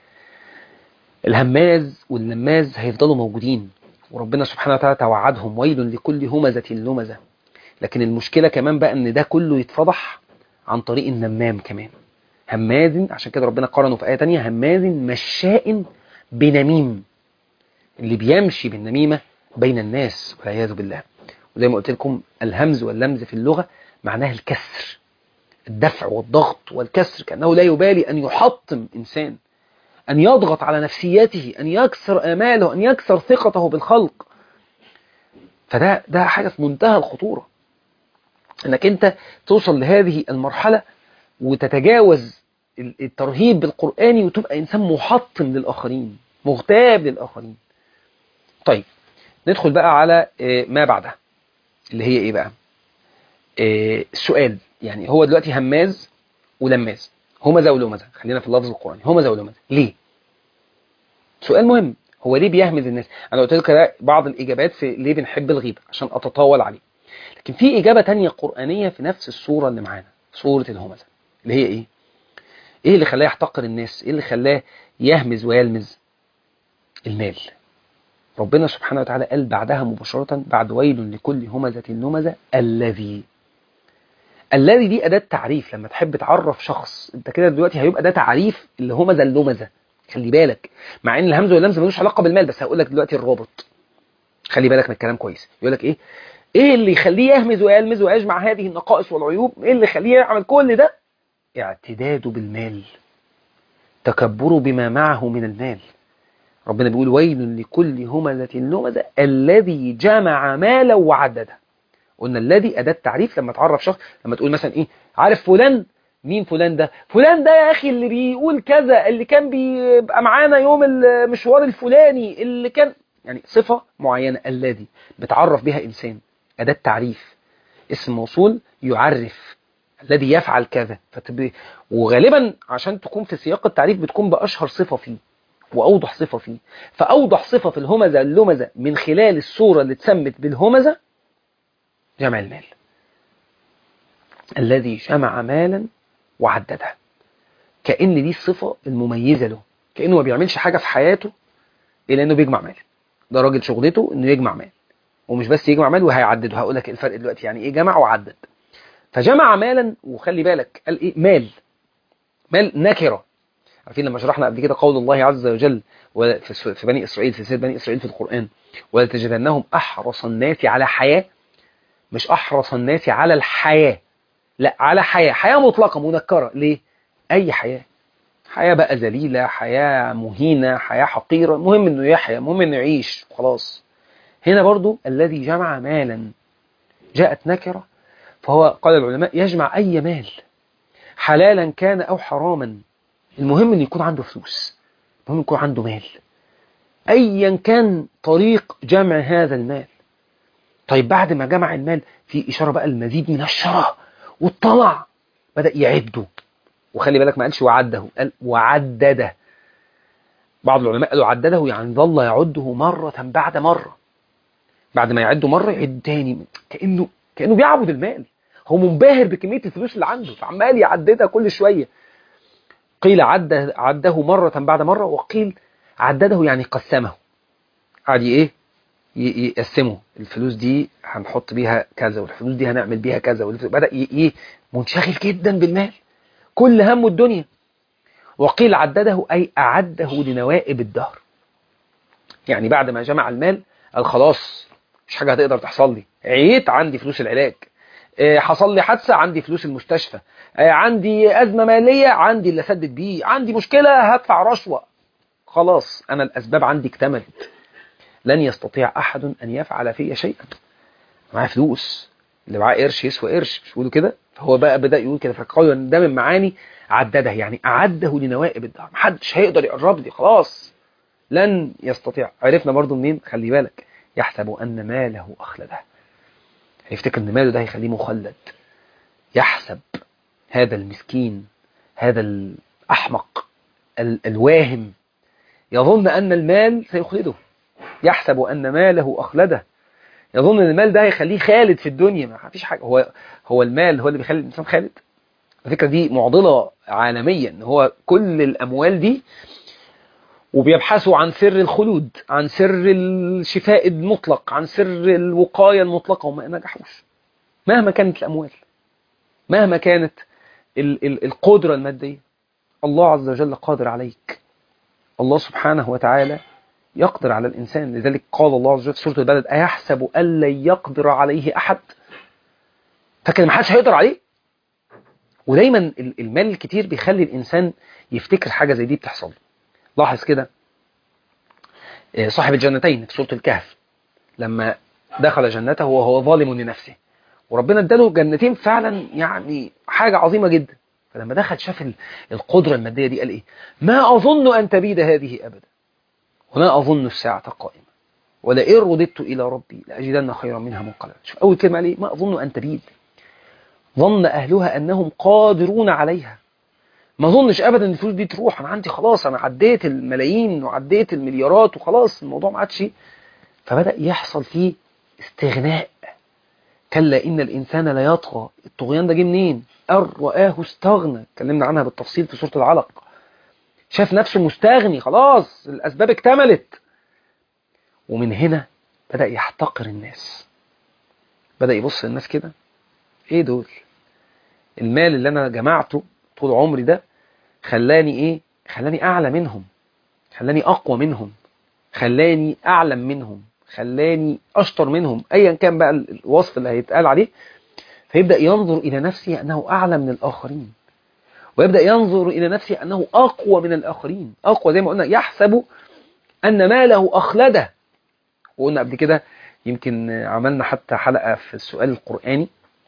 الهماز واللماز هيفضلوا موجودين، وربنا سبحانه وتعالى توعدهم ويل لكل همزة لمزة. لكن المشكلة كمان بقى ان ده كله يتفضح عن طريق النمام كمان. هماز، عشان كده ربنا قارنه في آية تانية، هماز مشاء بنميم، اللي بيمشي بالنميمة بين الناس والعياذ بالله. وزي ما قلت لكم الهمز واللمز في اللغة معناه الكسر، الدفع والضغط والكسر، كأنه لا يبالي أن يحطم إنسان، أن يضغط على نفسيته، أن يكسر آماله، أن يكسر ثقته بالخلق. فده حاجة في منتهى الخطورة، أنك أنت توصل لهذه المرحلة وتتجاوز الترهيب القرآني وتبقى إنسان محطم للآخرين، مغتاب للآخرين. طيب ندخل بقى على ما بعدها، اللي هي إيه بقى؟ السؤال، يعني هو دلوقتي هماز ولماز، همزة ولمزة، خلينا في اللفظ القرآني، همزة ولمزة، ليه؟ سؤال مهم، هو ليه بيهمز الناس؟ أنا قلت لك بعض الإجابات في ليه بنحب الغيبة عشان أتطاول عليه، لكن في إجابة تانية قرآنية في نفس السورة اللي معانا، سورة الهمزة، اللي هي إيه؟ إيه اللي خلاه يحتقر الناس؟ إيه اللي خلاه يهمز ويلمز؟ المال. ربنا سبحانه وتعالى قال بعدها مباشرة، بعد ويل لكل همزة لمزة، الذي دي أداة تعريف. لما تحب تعرف شخص أنت كده دلوقتي هيبقى ده تعريف الهمزة اللمزة، خلي بالك، مع ان الهمز واللمز ملوش علاقة بالمال، بس هقول لك دلوقتي الرابط، خلي بالك من الكلام كويس. يقول لك ايه اللي يخليه يهمز ويلمز ويجمع هذه النقائص والعيوب؟ ايه اللي يخليه يعمل كل ده؟ اعتداده بالمال، تكبره بما معه من المال. ربنا بيقول ويل لكل همزة لمزة الذي جمع مالا وعدده. قلنا الذي أداة تعريف لما تعرف شخص، لما تقول مثلا عارف فلان؟ مين فلان ده؟ فلان ده يا أخي اللي بيقول كذا، اللي كان بيبقى معانا يوم المشوار الفلاني، اللي كان، يعني صفة معينة الذي بتعرف بها إنسان، أداة تعريف، اسم موصول يعرف الذي يفعل كذا. وغالبا عشان تكون في سياق التعريف بتكون بأشهر صفة فيه وأوضح صفة فيه. فأوضح صفة في الهمزة اللمزة من خلال السورة اللي اتسمت بالهمزة جمع المال، الذي جمع مالا وعدده، كأن دي الصفة المميزة له، كأنه ما بيعملش حاجة في حياته إلا أنه بيجمع مال. ده راجل شغلته أنه يجمع مال، ومش بس يجمع مال وهيعدده. هقول لك الفرق دلوقتي، يعني إيه جمع وعدد. فجمع مالا، وخلي بالك قال إيه؟ مال نكرة. عارفين لما شرحنا قبل كده قول الله عز وجل في بني إسرائيل، في سيرة بني إسرائيل في القرآن، ولتجدنهم أحرص الناس على حياة، مش أحرص الناس على الحياة، لا، على حياة مطلقة منكرة. ليه؟ أي حياة بقى ذليلة، حياة مهينة، حياة حقيرة، مهم إنه يحيا، مهم إنه يعيش خلاص. هنا برضو الذي جمع مالا جاءت نكرة، فهو قال العلماء يجمع أي مال، حلالا كان أو حراما، المهم إنه يكون عنده فلوس، المهم يكون عنده مال، أيا كان طريق جمع هذا المال. طيب بعد ما جمع المال في إشارة بقى المزيد من الشراء والطمع، بدأ يعده. وخلي بالك ما قالش وعده، قال وعدده. بعض العلماء قالوا عدده يعني ظل يعده مرة بعد مرة، بعد ما يعده مرة يعد تاني، كأنه بيعبد المال، هو منبهر بكمية الفلوس اللي عنده فعمال يعددها كل شوية. قيل عده مرة بعد مرة، وقيل عدده يعني قسمه، قعد يقسمه، الفلوس دي هنحط بيها كذا، والفلوس دي هنعمل بيها كذا، بدأ منشغل جدا بالمال، كل همه الدنيا. وقيل عدده أي أعده لنوائب الدهر، يعني بعد ما جمع المال قال خلاص مش حاجة هتقدر تحصل لي، عييت عندي فلوس العلاج، حصل لي حادثة عندي فلوس المستشفى، عندي أزمة مالية عندي اللي أسدد بيه، عندي مشكلة هدفع رشوة، خلاص أنا الأسباب عندي اكتملت، لن يستطيع أحد أن يفعل في شيئا. معاه فلوس، اللي معاه قرش يسوى قرش، مش بيقولوا كده؟ فهو بقى بدأ يقول كده، فقالوا ان ده من معاني عدده، يعني أعده لنوائب الدهر، محدش هيقدر يقرب لي، خلاص لن يستطيع. عرفنا برضو منين؟ خلي بالك، يحسب أن ماله أخلده، يفتكر ان ماله ده هيخليه مخلد. يحسب هذا المسكين، هذا الأحمق الواهم، يظن أن المال سيخلده، يحسب أن ماله أخلده، يظن ان المال ده هيخليه خالد في الدنيا. ما فيش حاجة، هو المال هو اللي بيخلي الإنسان خالد؟ الفكرة دي معضلة عالمية، ان هو كل الاموال دي وبيبحثوا عن سر الخلود، عن سر الشفاء المطلق، عن سر الوقاية المطلقة، وما نجحوش. مهما كانت الاموال، مهما كانت القدرة المادية، الله عز وجل قادر عليك. الله سبحانه وتعالى يقدر على الإنسان. لذلك قال الله عز وجل في سورة البلد: أيحسب أن لن يقدر عليه أحد؟ فكان ما حدش هيقدر عليه. ودايما المال الكتير بيخلي الإنسان يفتكر حاجة زي دي بتحصل. لاحظ كده صاحب الجنتين في سورة الكهف لما دخل جنته وهو ظالم لنفسه، وربنا اداله جنتين فعلا، يعني حاجة عظيمة جدا. فلما دخل شاف القدرة المادية دي قال إيه؟ ما أظن أن تبيد هذه أبدا، وما أظن الساعة قائمة، ولئن رددت إلى ربي لأجدن خيرا منها منقلبا. شوف أول كلمة عليه: ما أظن أن تبيد. ظن أهلها أنهم قادرون عليها. ما أظنش أبدا أن الفلوس دي تروح، أنا عندي خلاص، أنا عديت الملايين وعديت المليارات وخلاص الموضوع ما عادش. فبدأ يحصل فيه استغناء. كلا إن الإنسان لا يطغى. الطغيان ده جه منين؟ أن رآه استغنى، اتكلمنا عنها بالتفصيل في سورة العلق. شاف نفسه مستغني، خلاص الأسباب اكتملت. ومن هنا بدأ يحتقر الناس، بدأ يبص للناس كده: ايه دول؟ المال اللي انا جمعته طول عمري ده خلاني ايه؟ خلاني اعلى منهم، خلاني اقوى منهم، خلاني اعلم منهم، خلاني اشطر منهم، ايا كان بقى الوصف اللي هيتقال عليه. فيبدأ ينظر الى نفسه انه اعلى من الاخرين، ويبدأ ينظر الى نفسه انه اقوى من الاخرين. اقوى زي ما قلنا، يحسب ان ماله اخلده. وقلنا قبل كده، يمكن عملنا حتى حلقة في السؤال القرآني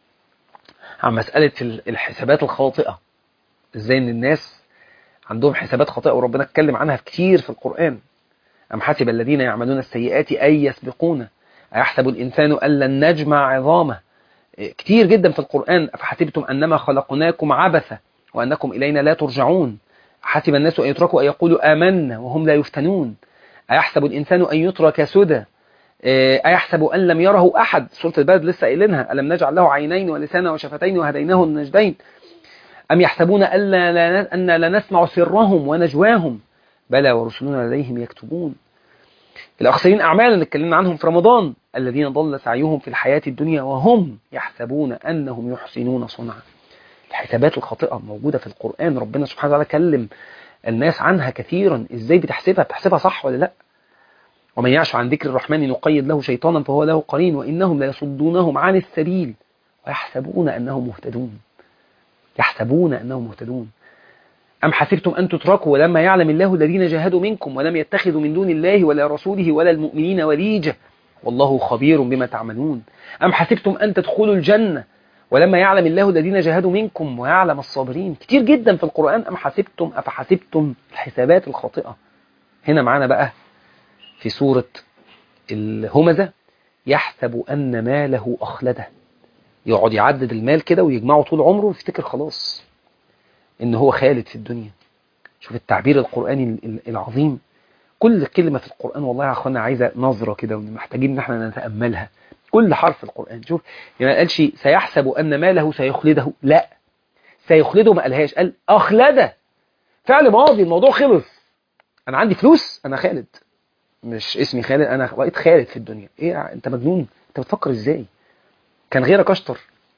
عن مسألة الحسابات الخاطئة، ازاي ان الناس عندهم حسابات خاطئة، وربنا اتكلم عنها كتير في القرآن. أم حسب الذين يعملون السيئات أن يسبقونا، أيحسب الإنسان أن لن نجمع عظامه. كتير جدا في القرآن: أفحسبتم أنما خلقناكم عبثا وأنكم إلينا لا ترجعون، حسب الناس أن يتركوا أن يقولوا آمنا وهم لا يفتنون، أيحسب الإنسان أن يترك سدى، أيحسب أن لم يره أحد. سورة البلد لسه قايلينها: ألم نجعل له عينين ولسانا وشفتين وهديناه النجدين، أم يحسبون أن لا نسمع سرهم ونجواهم، بلى ورسلنا لديهم يكتبون. الأخسرين أعمالا اللي اتكلمنا عنهم في رمضان: الذين ضل سعيهم في الحياة الدنيا وهم يحسبون أنهم يحسنون صنعا. الحسابات الخاطئة موجودة في القرآن، ربنا سبحانه وتعالى كلم الناس عنها كثيرا. إزاي بتحسبها صح ولا لا؟ ومن يعش عن ذكر الرحمن نقيد له شيطانا فهو له قرين وإنهم ليصدونهم عن السبيل ويحسبون أنهم مهتدون. يحسبون أنهم مهتدون. أم حسبتم أن تتركوا ولما يعلم الله الذين جاهدوا منكم ولم يتخذوا من دون الله ولا رسوله ولا المؤمنين وليجة والله خبير بما تعملون. أم حسبتم أن تدخلوا الجنة ولما يعلم الله الذين جاهدوا منكم ويعلم الصابرين. كتير جدا في القرآن أم حسبتم أفحسبتم، الحسابات الخاطئة. هنا معنا بقى في سورة الهمزة: يحسب أن ماله أخلده. يقعد يعدد المال كده ويجمعه طول عمره ويفتكر خلاص إن هو خالد في الدنيا. شوف التعبير القرآني العظيم. كل كلمة في القرآن والله يا أخوانا عايزة نظرة كده، ومحتاجين إن احنا نتأملها. كل حرف في القرآن. شوف يعني ما قالش سيحسب أن ماله سيخلده، لا، سيخلده ما قالهاش، قال أخلده، فعل ماضي، الموضوع خلص. أنا عندي فلوس، أنا خالد، مش اسمي خالد، أنا بقيت خالد في الدنيا. إيه أنت مجنون؟ أنت بتفكر إزاي؟ كان غيرك أشطر.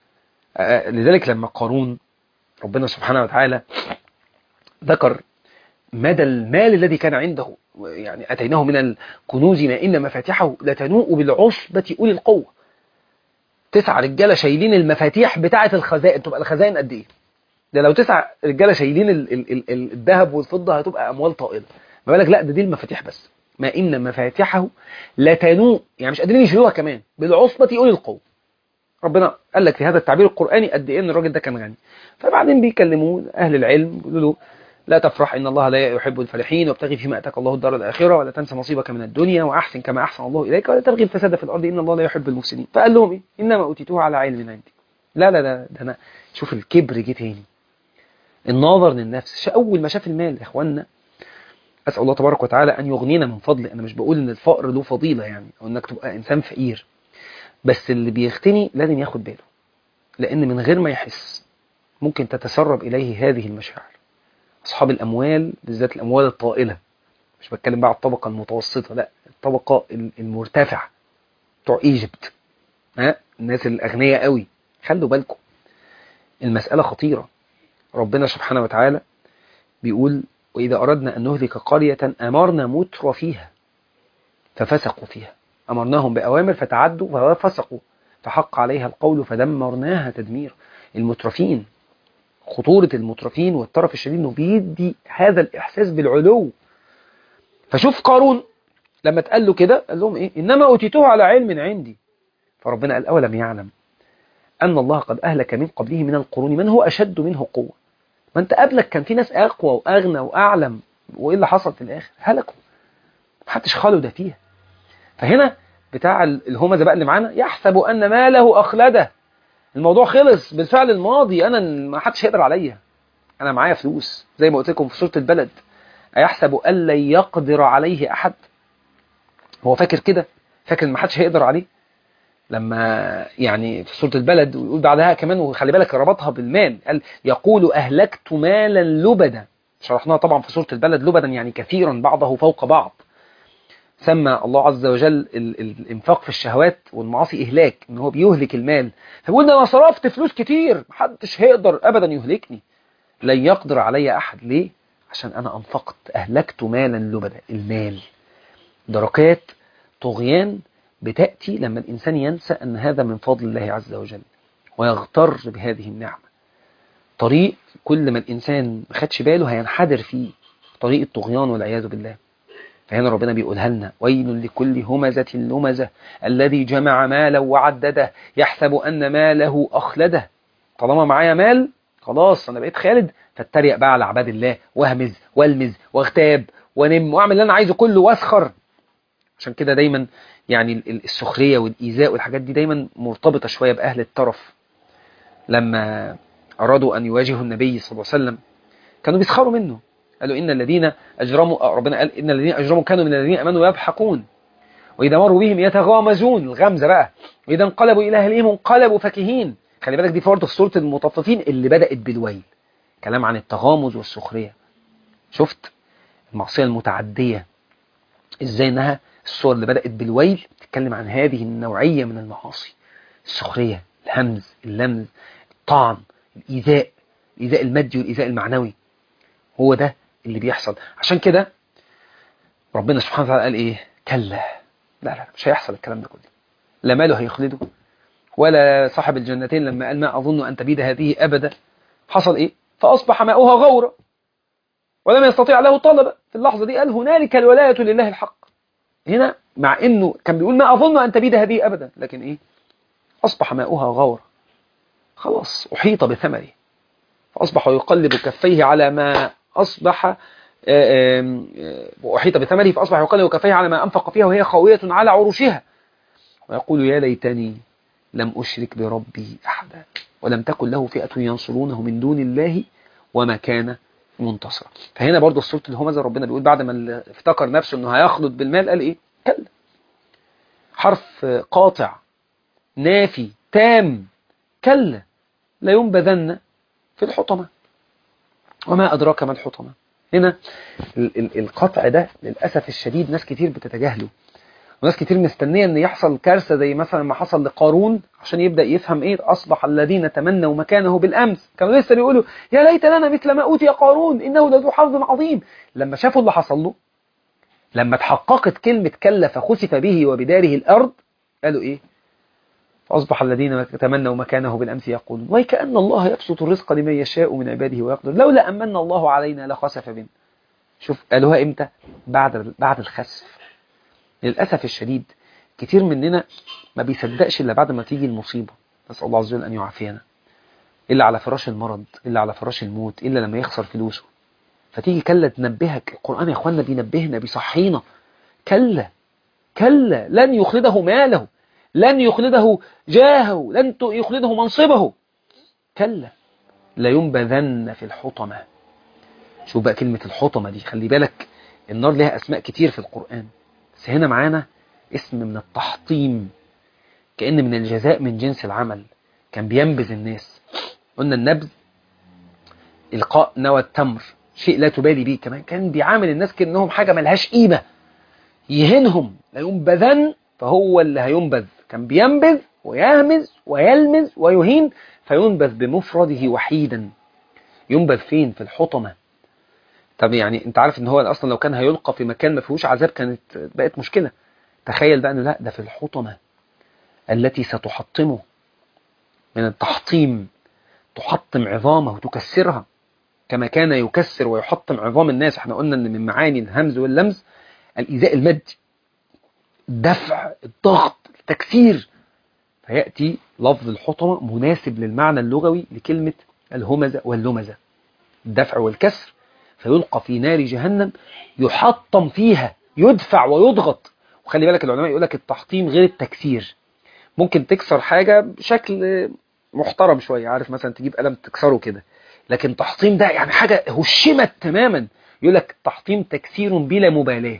لذلك لما قارون ربنا سبحانه وتعالى ذكر مدى المال الذي كان عنده، يعني أتيناه من الكنوز ما إن مفاتحه لتنوء بالعصبة أولي القوة. 9 رجالة شايلين المفاتيح بتاعة الخزائن. تبقى الخزائن قد إيه؟ ده لو 9 رجالة شايلين الذهب والفضة هتبقى أموال طائلة. ما بالك لا، دي المفاتيح بس. ما إن مفاتحه لتنوء، يعني مش قادرين يشيلوها كمان، بالعصبة أولي القوة. ربنا قال لك في هذا التعبير القرآني قد إيه إن الراجل ده كان غني. فبعدين بيكلموه أهل العلم بيقولوا له: لا تفرح إن الله لا يحب الفرحين، وابتغي فيما أتاك الله الدار الآخرة، ولا تنسى نصيبك من الدنيا، وأحسن كما أحسن الله إليك، ولا تبغي الفساد في الأرض إن الله لا يحب المفسدين. فقال لهم إيه؟ إنما أوتيتوه على علم عندي. لا لا لا، ده أنا شوف الكبر جه تاني، النظر للنفس. أول ما شاف المال يا إخوانا، أسأل الله تبارك وتعالى أن يغنينا من فضله. أنا مش بقول إن الفقر له فضيلة يعني، أو إنك تبقى إنسان فقير، بس اللي بيغتني لازم ياخد باله، لأن من غير ما يحس ممكن تتسرب إليه هذه المشاعر. أصحاب الأموال بالذات الأموال الطائلة، مش بتكلم بقى على الطبقة المتوسطة، لا الطبقة المرتفعة بتوع ايجيبت، الناس الأغنياء قوي. خلوا بالكم المسألة خطيرة. ربنا سبحانه وتعالى بيقول وإذا أردنا أن نهلك قرية أمرنا متر فيها ففسقوا فيها، أمرناهم بأوامر فتعدوا ففسقوا فحق عليها القول فدمرناها تدمير. المترفين، خطورة المترفين والطرف الشديد انه بيدي هذا الإحساس بالعلو. فشوف قارون لما اتقال له كده قال لهم إيه؟ إنما أوتيته على علم عندي. فربنا قال أولم يعلم أن الله قد أهلك من قبله من القرون من هو أشد منه قوة. ما أنت قبلك كان في ناس أقوى وأغنى وأعلم، وإيه اللي حصل في الآخر؟ هلكوا، محدش خالد فيها. فهنا بتاع الهمزة بقى اللي معانا يحسب أن ماله أخلده. الموضوع خلص بالفعل الماضي، أنا ما حدش يقدر عليا، أنا معايا فلوس زي ما قلت لكم في سورة البلد. أيحسب أن لن يقدر عليه أحد؟ هو فاكر كده، فاكر إن ما حدش هيقدر عليه. لما يعني في سورة البلد ويقول بعدها كمان، وخلي بالك ربطها بالمال، قال يقول أهلكت مالا لبدا. شرحناها طبعا في سورة البلد، لبدا يعني كثيرا بعضه فوق بعض. سمى الله عز وجل الانفاق في الشهوات والمعاصي إهلاك، إن هو بيهلك المال. فبيقول أنا صرفت فلوس كتير، محدش هيقدر أبدا يهلكني، لن يقدر علي أحد. ليه؟ عشان أنا أنفقت، أهلكت مالا لبدا. المال دركات طغيان بتأتي لما الإنسان ينسى أن هذا من فضل الله عز وجل ويغتر بهذه النعمة. طريق كل ما الإنسان ما خدش باله هينحدر فيه، طريق الطغيان والعياذ بالله. فهنا ربنا بيقولها لنا ويل لكل همزة لمزة الذي جمع مالا وعدده يحسب أن ماله أخلده. طالما معايا مال خلاص أنا بقيت خالد، فاتريق بقى على عباد الله واهمز والمز واغتاب ونم واعمل اللي أنا عايزه كله واسخر. عشان كده دايما يعني السخرية والإيذاء والحاجات دي دايما مرتبطة شوية بأهل الطرف. لما أرادوا أن يواجهوا النبي صلى الله عليه وسلم كانوا بيسخروا منه، قالوا إن الذين أجرموا، ربنا قال إن الذين أجرموا كانوا من الذين أمنوا يضحكون وإذا مروا بهم يتغامزون، الغمزة بقى، وإذا انقلبوا إلى أهلهم انقلبوا فكهين. خلي بالك دي برضه في سورة المطففين اللي بدأت بالويل، كلام عن التغامز والسخرية. شفت المعصية المتعدية إزاي إنها الصور اللي بدأت بالويل تتكلم عن هذه النوعية من المعاصي، السخرية، الهمز، اللمز، الطعن، الإيذاء المادي والإيذاء المعنوي. هو ده اللي بيحصل. عشان كده ربنا سبحانه وتعالى قال إيه؟ كلا، لا مش هيحصل الكلام ده كله، لا ماله هيخلده ولا صاحب الجنتين لما قال ما أظن أن تبيد هذه أبدا. حصل إيه؟ فأصبح ماؤها غورا ولم يستطيع له طلبا. في اللحظة دي قال هنالك الولاية لله الحق. هنا مع انه كان بيقول ما اظن ان تبيد هذه ابدا، لكن ايه؟ اصبح ماؤها غورا، خلاص احيط بثمره، فاصبح يقلب كفيه على ما اصبح احيط بثمره فاصبح يقلب كفيه على ما انفق فيها وهي خاويه على عروشها ويقول يا ليتني لم اشرك بربي احدا ولم تكن له فئه ينصرونه من دون الله وما كان منتصرا. فهنا برضه في سورة الهمزة ربنا بيقول بعد ما افتكر نفسه انه هيخلد بالمال قال ايه؟ كلا. حرف قاطع نافي تام، كلا لا ينبذن في الحطمة وما أدراك ما الحطمة. هنا القطع ده للأسف الشديد ناس كتير بتتجاهله، وناس كتير مستنية ان يحصل كارثة زي مثلا ما حصل لقارون عشان يبدأ يفهم ايه. اصبح الذين تمنوا مكانه بالامس كانوا لسه بيقولوا يا ليت لنا مثل ما اوتي قارون انه لذو حظ عظيم. لما شافوا اللي حصل له، لما تحققت كلمة كلا فخسف به وبداره الارض، قالوا ايه؟ فاصبح الذين تمنوا مكانه بالامس يقولون ويكأن الله يبسط الرزق لمن يشاء من عباده ويقدر لولا امن الله علينا لخسف بنا. شوف قالوها امتى؟ بعد الخسف. للأسف الشديد كتير مننا ما بيصدقش إلا بعد ما تيجي المصيبة، نسأل الله عز وجل أن يعافينا، إلا على فراش المرض، إلا على فراش الموت، إلا لما يخسر فلوسه. فتيجي كلا تنبهك. القرآن يا أخوانا بينبهنا بيصحينا. كلا لن يخلده ماله، لن يخلده جاهه، لن يخلده منصبه. كلا لا ينبذن في الحطمة. شوف بقى كلمة الحطمة دي، خلي بالك النار لها أسماء كتير في القرآن، بس هنا معانا اسم من التحطيم، كأن من الجزاء من جنس العمل، كان بينبذ الناس. قلنا النبذ إلقاء نوى التمر، شيء لا تبالي به. كمان كان بيعامل الناس كأنهم حاجة ملهاش قيمة، يهينهم. لا ينبذن فهو اللي هينبذ. كان بينبذ ويهمز ويلمز ويهين، فينبذ بمفرده وحيدا. ينبذ فين؟ في الحطمة. طب يعني انت عارف ان هو اصلا لو كان هيلقى في مكان ما فيهوش عذاب كانت بقت مشكلة. تخيل بقى انه لا، ده في الحطمة التي ستحطمه من التحطيم، تحطم عظامه وتكسرها كما كان يكسر ويحطم عظام الناس. احنا قلنا ان من معاني الهمز واللمز الإيذاء المادي، الدفع، الضغط، التكسير. فيأتي لفظ الحطمة مناسب للمعنى اللغوي لكلمة الهمزة واللمزة، الدفع والكسر. فيلقى في نار جهنم يحطم فيها، يدفع ويضغط. وخلي بالك العلماء يقول لك التحطيم غير التكسير. ممكن تكسر حاجة بشكل محترم شوية، عارف، مثلا تجيب قلم تكسره كده. لكن تحطيم ده يعني حاجة هشمت تماما. يقول لك التحطيم تكسير بلا مبالاة.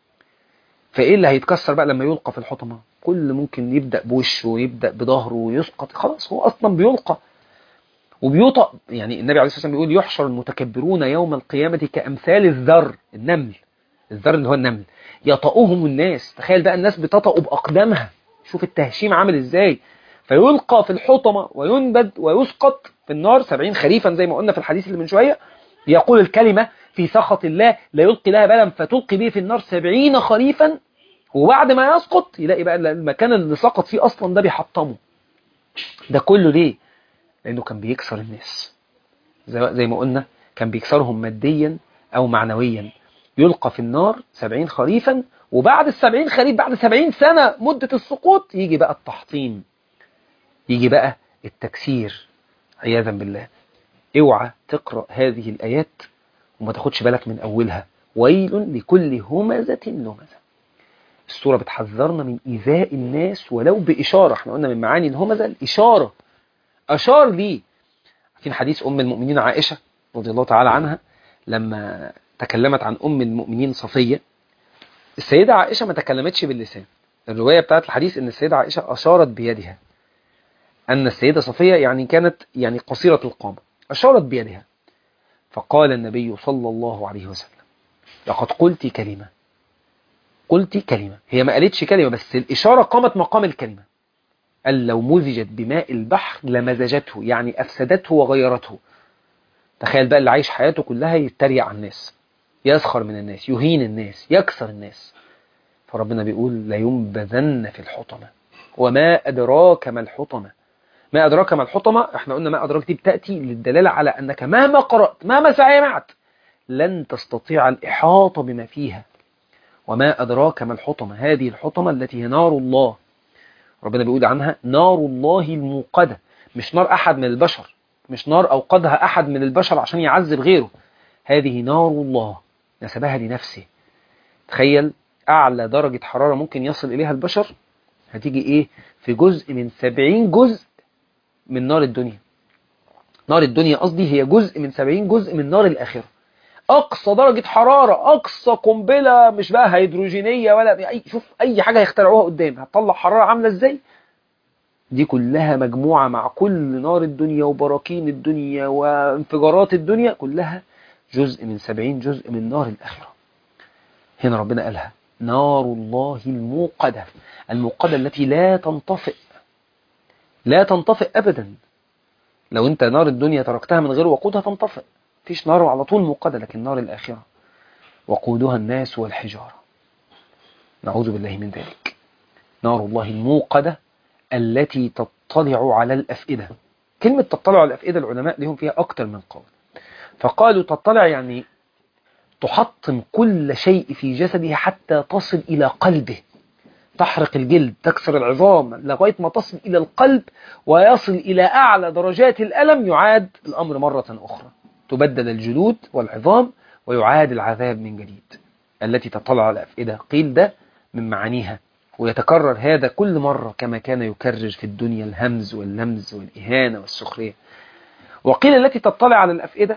فايه اللي هيتكسر بقى لما يلقى في الحطمة؟ كل ممكن يبدأ بوشه ويبدأ بظهره ويسقط، خلاص هو اصلا بيلقى وبيوطأ. يعني النبي عليه الصلاة والسلام بيقول يحشر المتكبرون يوم القيامة كأمثال الذر، النمل، الذر اللي هو النمل، يطأهم الناس. تخيل بقى الناس بتطأ بأقدامها، شوف التهشيم عامل ازاي. فيلقى في الحطمة وينبذ ويسقط في النار 70 خريفا زي ما قلنا في الحديث اللي من شوية. يقول الكلمة في سخط الله لا يلقي لها بالا فتلقي به في النار 70 خريفا. وبعد ما يسقط يلاقي بقى المكان اللي سقط فيه أصلا ده بيحطمه. ده كله ليه؟ لأنه كان بيكسر الناس، زي ما قلنا كان بيكسرهم ماديا أو معنويا. يلقى في النار 70 خريفا، وبعد ال70 خريف، بعد 70 سنة مدة السقوط، يجي بقى التحطيم، يجي بقى التكسير عياذا بالله. اوعى تقرأ هذه الآيات وما تاخدش بالك من أولها. ويل لكل همزة لمزة. السورة بتحذرنا من إيذاء الناس ولو بإشارة. احنا قلنا من معاني الهمزة الإشارة، أشار ليه. في حديث أم المؤمنين عائشة رضي الله تعالى عنها لما تكلمت عن أم المؤمنين صفية، السيدة عائشة ما تكلمتش باللسان. الرواية بتاعت الحديث أن السيدة عائشة أشارت بيدها، أن السيدة صفية يعني كانت يعني قصيرة القامة، أشارت بيدها. فقال النبي صلى الله عليه وسلم لقد قلت كلمة، قلت كلمة. هي ما قالتش كلمة، بس الإشارة قامت مقام الكلمة. قال لو مزجت بماء البحر لمزجته، يعني أفسدته وغيرته. تخيل بقى اللي عايش حياته كلها يتريق على الناس، يسخر من الناس، يهين الناس، يكسر الناس. فربنا بيقول لينبذن في الحطمة. وما أدراك ما الحطمة. ما أدراك ما الحطمة، احنا قلنا ما أدراك دي بتأتي للدلالة على أنك مهما قرأت مهما سمعت لن تستطيع الإحاطة بما فيها. وما أدراك ما الحطمة، هذه الحطمة التي هي نار الله. ربنا بيقول عنها نار الله الموقدة، مش نار أحد من البشر، مش نار أوقدها أحد من البشر عشان يعذب غيره. هذه نار الله نسبها لنفسه. تخيل أعلى درجة حرارة ممكن يصل إليها البشر هتيجي إيه؟ في جزء من 70 جزء من نار الدنيا. نار الدنيا قصدي هي جزء من 70 جزء من نار الآخرة. أقصى درجة حرارة، أقصى قنبلة، مش بقى هيدروجينية ولا شوف أي حاجة هيخترعوها قدام هتطلع حرارة عاملة إزاي. دي كلها مجموعة مع كل نار الدنيا وبراكين الدنيا وانفجارات الدنيا، كلها جزء من 70 جزء من نار الآخرة. هنا ربنا قالها نار الله الموقدة، الموقدة التي لا تنطفئ، لا تنطفئ أبدا. لو أنت نار الدنيا تركتها من غير وقودها تنطفئ، فيش نار على طول موقدة. لكن نار الآخرة وقودها الناس والحجارة، نعوذ بالله من ذلك. نار الله الموقدة التي تطلع على الأفئدة. كلمة تطلع على الأفئدة العلماء لهم فيها أكتر من قول. فقالوا تطلع يعني تحطم كل شيء في جسده حتى تصل إلى قلبه، تحرق الجلد، تكسر العظام لغاية ما تصل إلى القلب ويصل إلى أعلى درجات الألم. يعاد الأمر مرة أخرى، تبدل الجلود والعظام ويعاد العذاب من جديد. التي تطلع على الأفئدة قيل ده من معانيها، ويتكرر هذا كل مرة كما كان يكرر في الدنيا الهمز واللمز والإهانة والسخرية. وقيل التي تطلع على الأفئدة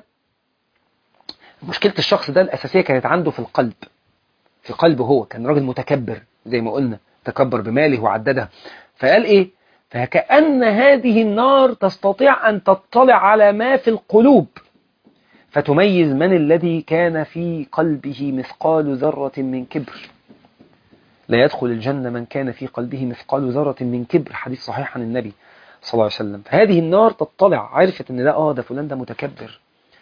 مشكلة الشخص ده الأساسية كانت عنده في القلب، في قلبه. هو كان راجل متكبر زي ما قلنا، تكبر بماله وعددها. فقال إيه؟ فكأن هذه النار تستطيع أن تطلع على ما في القلوب، فتميز من الذي كان في قلبه مثقال ذرة من كبر. لا يدخل الجنة من كان في قلبه مثقال ذرة من كبر، حديث صحيح عن النبي صلى الله عليه وسلم. فهذه النار تطلع، عرفت ان ده فلان ده متكبر.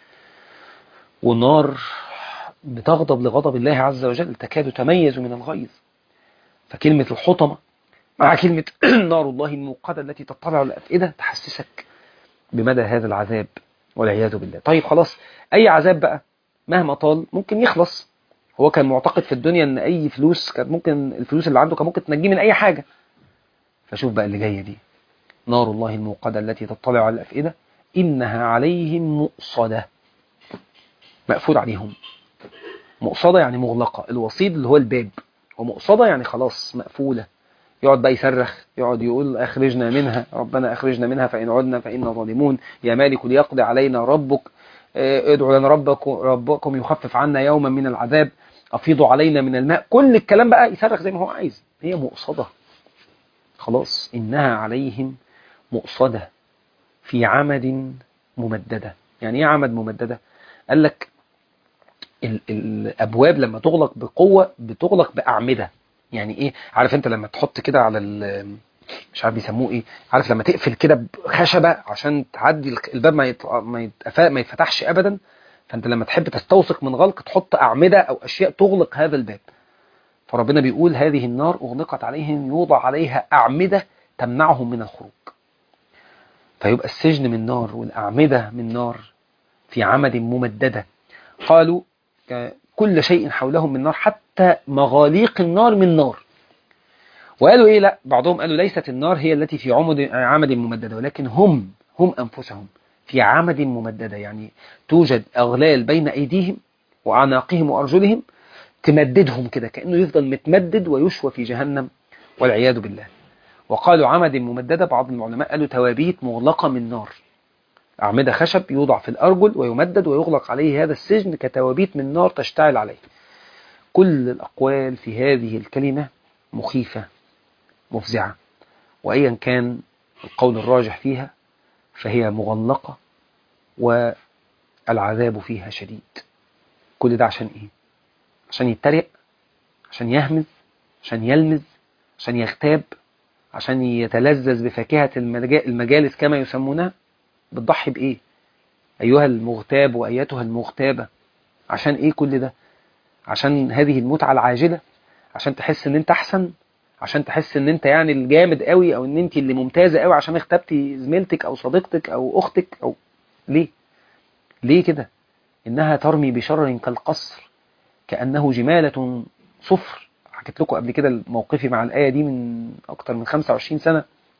والنار بتغضب لغضب الله عز وجل، تكاد تميز من الغيظ. فكلمة الحطمة مع كلمة نار الله الموقدة التي تطلع على الأفئدة تحسسك بمدى هذا العذاب والعياذ بالله. طيب خلاص، أي عذاب بقى مهما طال ممكن يخلص. هو كان معتقد في الدنيا ان اي فلوس كان ممكن، الفلوس اللي عنده كان ممكن تنجيه من اي حاجة. فشوف بقى اللي جاية دي، نار الله الموقدة التي تطلع على الأفئدة إنها عليهم مؤصدة، مقفول عليهم. مؤصدة يعني مغلقة، الوصيد اللي هو الباب، ومؤصدة يعني خلاص مقفولة. يقعد بقى يصرخ، يقعد يقول أخرجنا منها، ربنا أخرجنا منها فإن عدنا فإنا ظالمون، يا مالك ليقضي علينا ربك، ادعوا لنا ربكم يخفف عنا يوما من العذاب، أفيضوا علينا من الماء. كل الكلام بقى يصرخ زي ما هو عايز. هي مؤصدة خلاص، إنها عليهم مؤصدة في عمد ممددة. يعني ايه عمد ممددة؟ قال لك الأبواب لما تغلق بقوة بتغلق بأعمدة. يعني ايه؟ عارف انت لما تحط كده على مش عارف بيسموه ايه، عارف لما تقفل كده بخشبة عشان تعدي الباب ما يتفتحش ابدا. فانت لما تحب تستوثق من غلق تحط أعمدة او اشياء تغلق هذا الباب. فربنا بيقول هذه النار اغلقت عليهم، يوضع عليها أعمدة تمنعهم من الخروج. فيبقى السجن من نار والأعمدة من نار في عمد ممددة. قالوا كل شيء حولهم من نار، حتى مغاليق النار من نار. وقالوا إيه؟ لا، بعضهم قالوا ليست النار هي التي في عمد ممددة، ولكن هم أنفسهم في عمد ممددة. يعني توجد أغلال بين أيديهم وأعناقهم وأرجلهم تمددهم كده، كأنه يفضل متمدد ويشوى في جهنم والعياذ بالله. وقالوا عمد ممددة، بعض العلماء قالوا توابيت مغلقة من نار، أعمدة خشب يوضع في الأرجل ويمدد ويغلق عليه هذا السجن كتوابيت من نار تشتعل عليه. كل الأقوال في هذه الكلمة مخيفة مفزعة، وأيا كان القول الراجح فيها فهي مغلقة والعذاب فيها شديد. كل ده عشان إيه؟ عشان يتريق، عشان يهمز، عشان يلمز، عشان يغتاب، عشان يتلذذ بفاكهة المجالس كما يسمونها. بتضحي بإيه أيها المغتاب وأيتها المغتابة؟ عشان إيه كل ده؟ عشان هذه المتعة العاجلة؟ عشان تحس ان انت احسن؟ عشان تحس ان انت يعني الجامد قوي، او ان انت اللي ممتازة قوي عشان اختبتي زميلتك او صديقتك او اختك؟ او ليه كده؟ انها ترمي بشرر كالقصر كأنه جمالة صفر. حكيت لكم قبل كده موقفي مع الآية دي من اكتر من 25 سنة،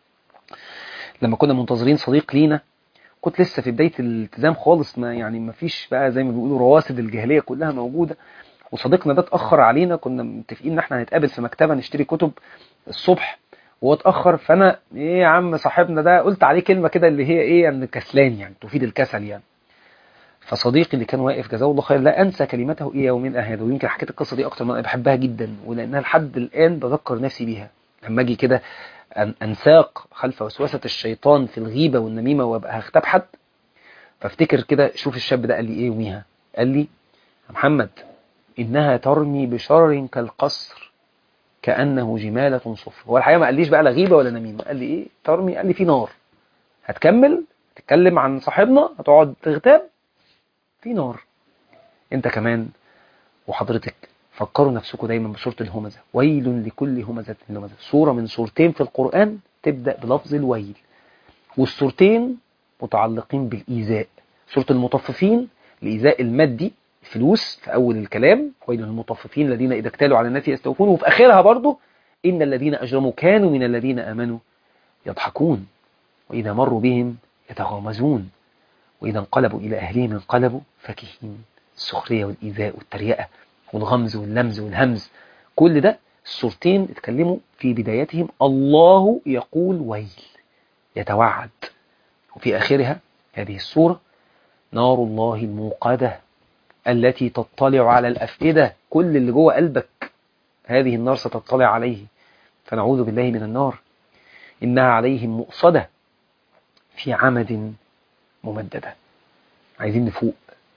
لما كنا منتظرين صديق لينا. كنت لسه في بداية الالتزام خالص، ما فيش بقى زي ما بيقولوا رواسب الجاهلية كلها موجودة. وصديقنا ده اتأخر علينا، كنا متفقين ان احنا هنتقابل في مكتبة نشتري كتب الصبح، وهو اتأخر. فانا ايه يا عم صاحبنا ده، قلت عليه كلمة كده اللي هي ايه، ان كسلان، يعني تفيد الكسل يعني. فصديقي اللي كان واقف جزاه الله خير لا انسى كلمته الى يومنا هذا. ويمكن حكيت القصة دي اكتر من انا بحبها جدا، ولانها لحد الان بذكر نفسي بيها لما اجي كده انساق خلف وسوسة الشيطان في الغيبة والنميمة وابقى هختب حد. فافتكر كده، شوف الشاب ده قال لي ايه يوميها. قال لي يا محمد إنها ترمي بشرر كالقصر كأنه جمالة صفر. هو الحقيقة ما قاليش بقى لا غيبة ولا نميمة، قال لي إيه ترمي؟ قال لي في نار، هتكمل تتكلم عن صاحبنا، هتقعد تغتاب في نار. أنت كمان وحضرتك فكروا نفسكم دايما بسورة الهمزة، ويل لكل همزة لمزة. سورة من سورتين في القرآن تبدأ بلفظ الويل، والسورتين متعلقين بالإيذاء. سورة المطففين لإيذاء المادي، فلوس في أول الكلام، ويل للمطففين الذين إذا اكتالوا على الناس يستوفون، وفي آخرها برضو إن الذين أجرموا كانوا من الذين آمنوا يضحكون وإذا مروا بهم يتغامزون وإذا انقلبوا إلى أهلهم انقلبوا فكهين. السخرية والإيذاء والتريقة والغمز واللمز والهمز، كل ده السورتين اتكلموا في بدايتهم الله يقول ويل، يتوعد. وفي آخرها هذه السورة نار الله الموقدة التي تطلع على الأفئدة. كل اللي جوه قلبك هذه النار ستطلع عليه، فنعوذ بالله من النار. إنها عليهم مؤصدة في عمد ممددة. عايزين نفوق،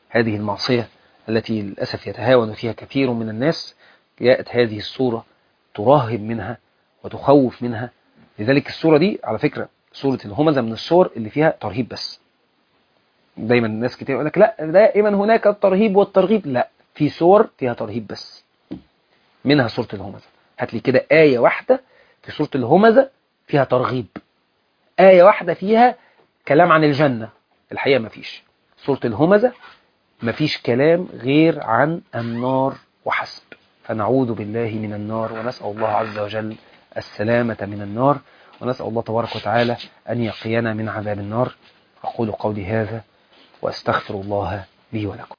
هذه المعصية التي للأسف يتهاون فيها كثير من الناس، جاءت هذه السورة تراهب منها وتخوف منها. لذلك السورة دي على فكرة سورة الهمزة من السور اللي فيها ترهيب بس. دايما الناس كتير يقول لك لا دائما هناك الترهيب والترغيب، لا، في سور فيها ترهيب بس، منها سورة الهمزة. هات لي كده آية واحدة في سورة الهمزة فيها ترغيب، آية واحدة فيها كلام عن الجنة. الحقيقة مفيش. سورة الهمزة مفيش كلام غير عن النار وحسب. فنعوذ بالله من النار، ونسأل الله عز وجل السلامة من النار، ونسأل الله تبارك وتعالى أن يقينا من عذاب النار. أقول قولي هذا وأستغفر الله لي ولكم.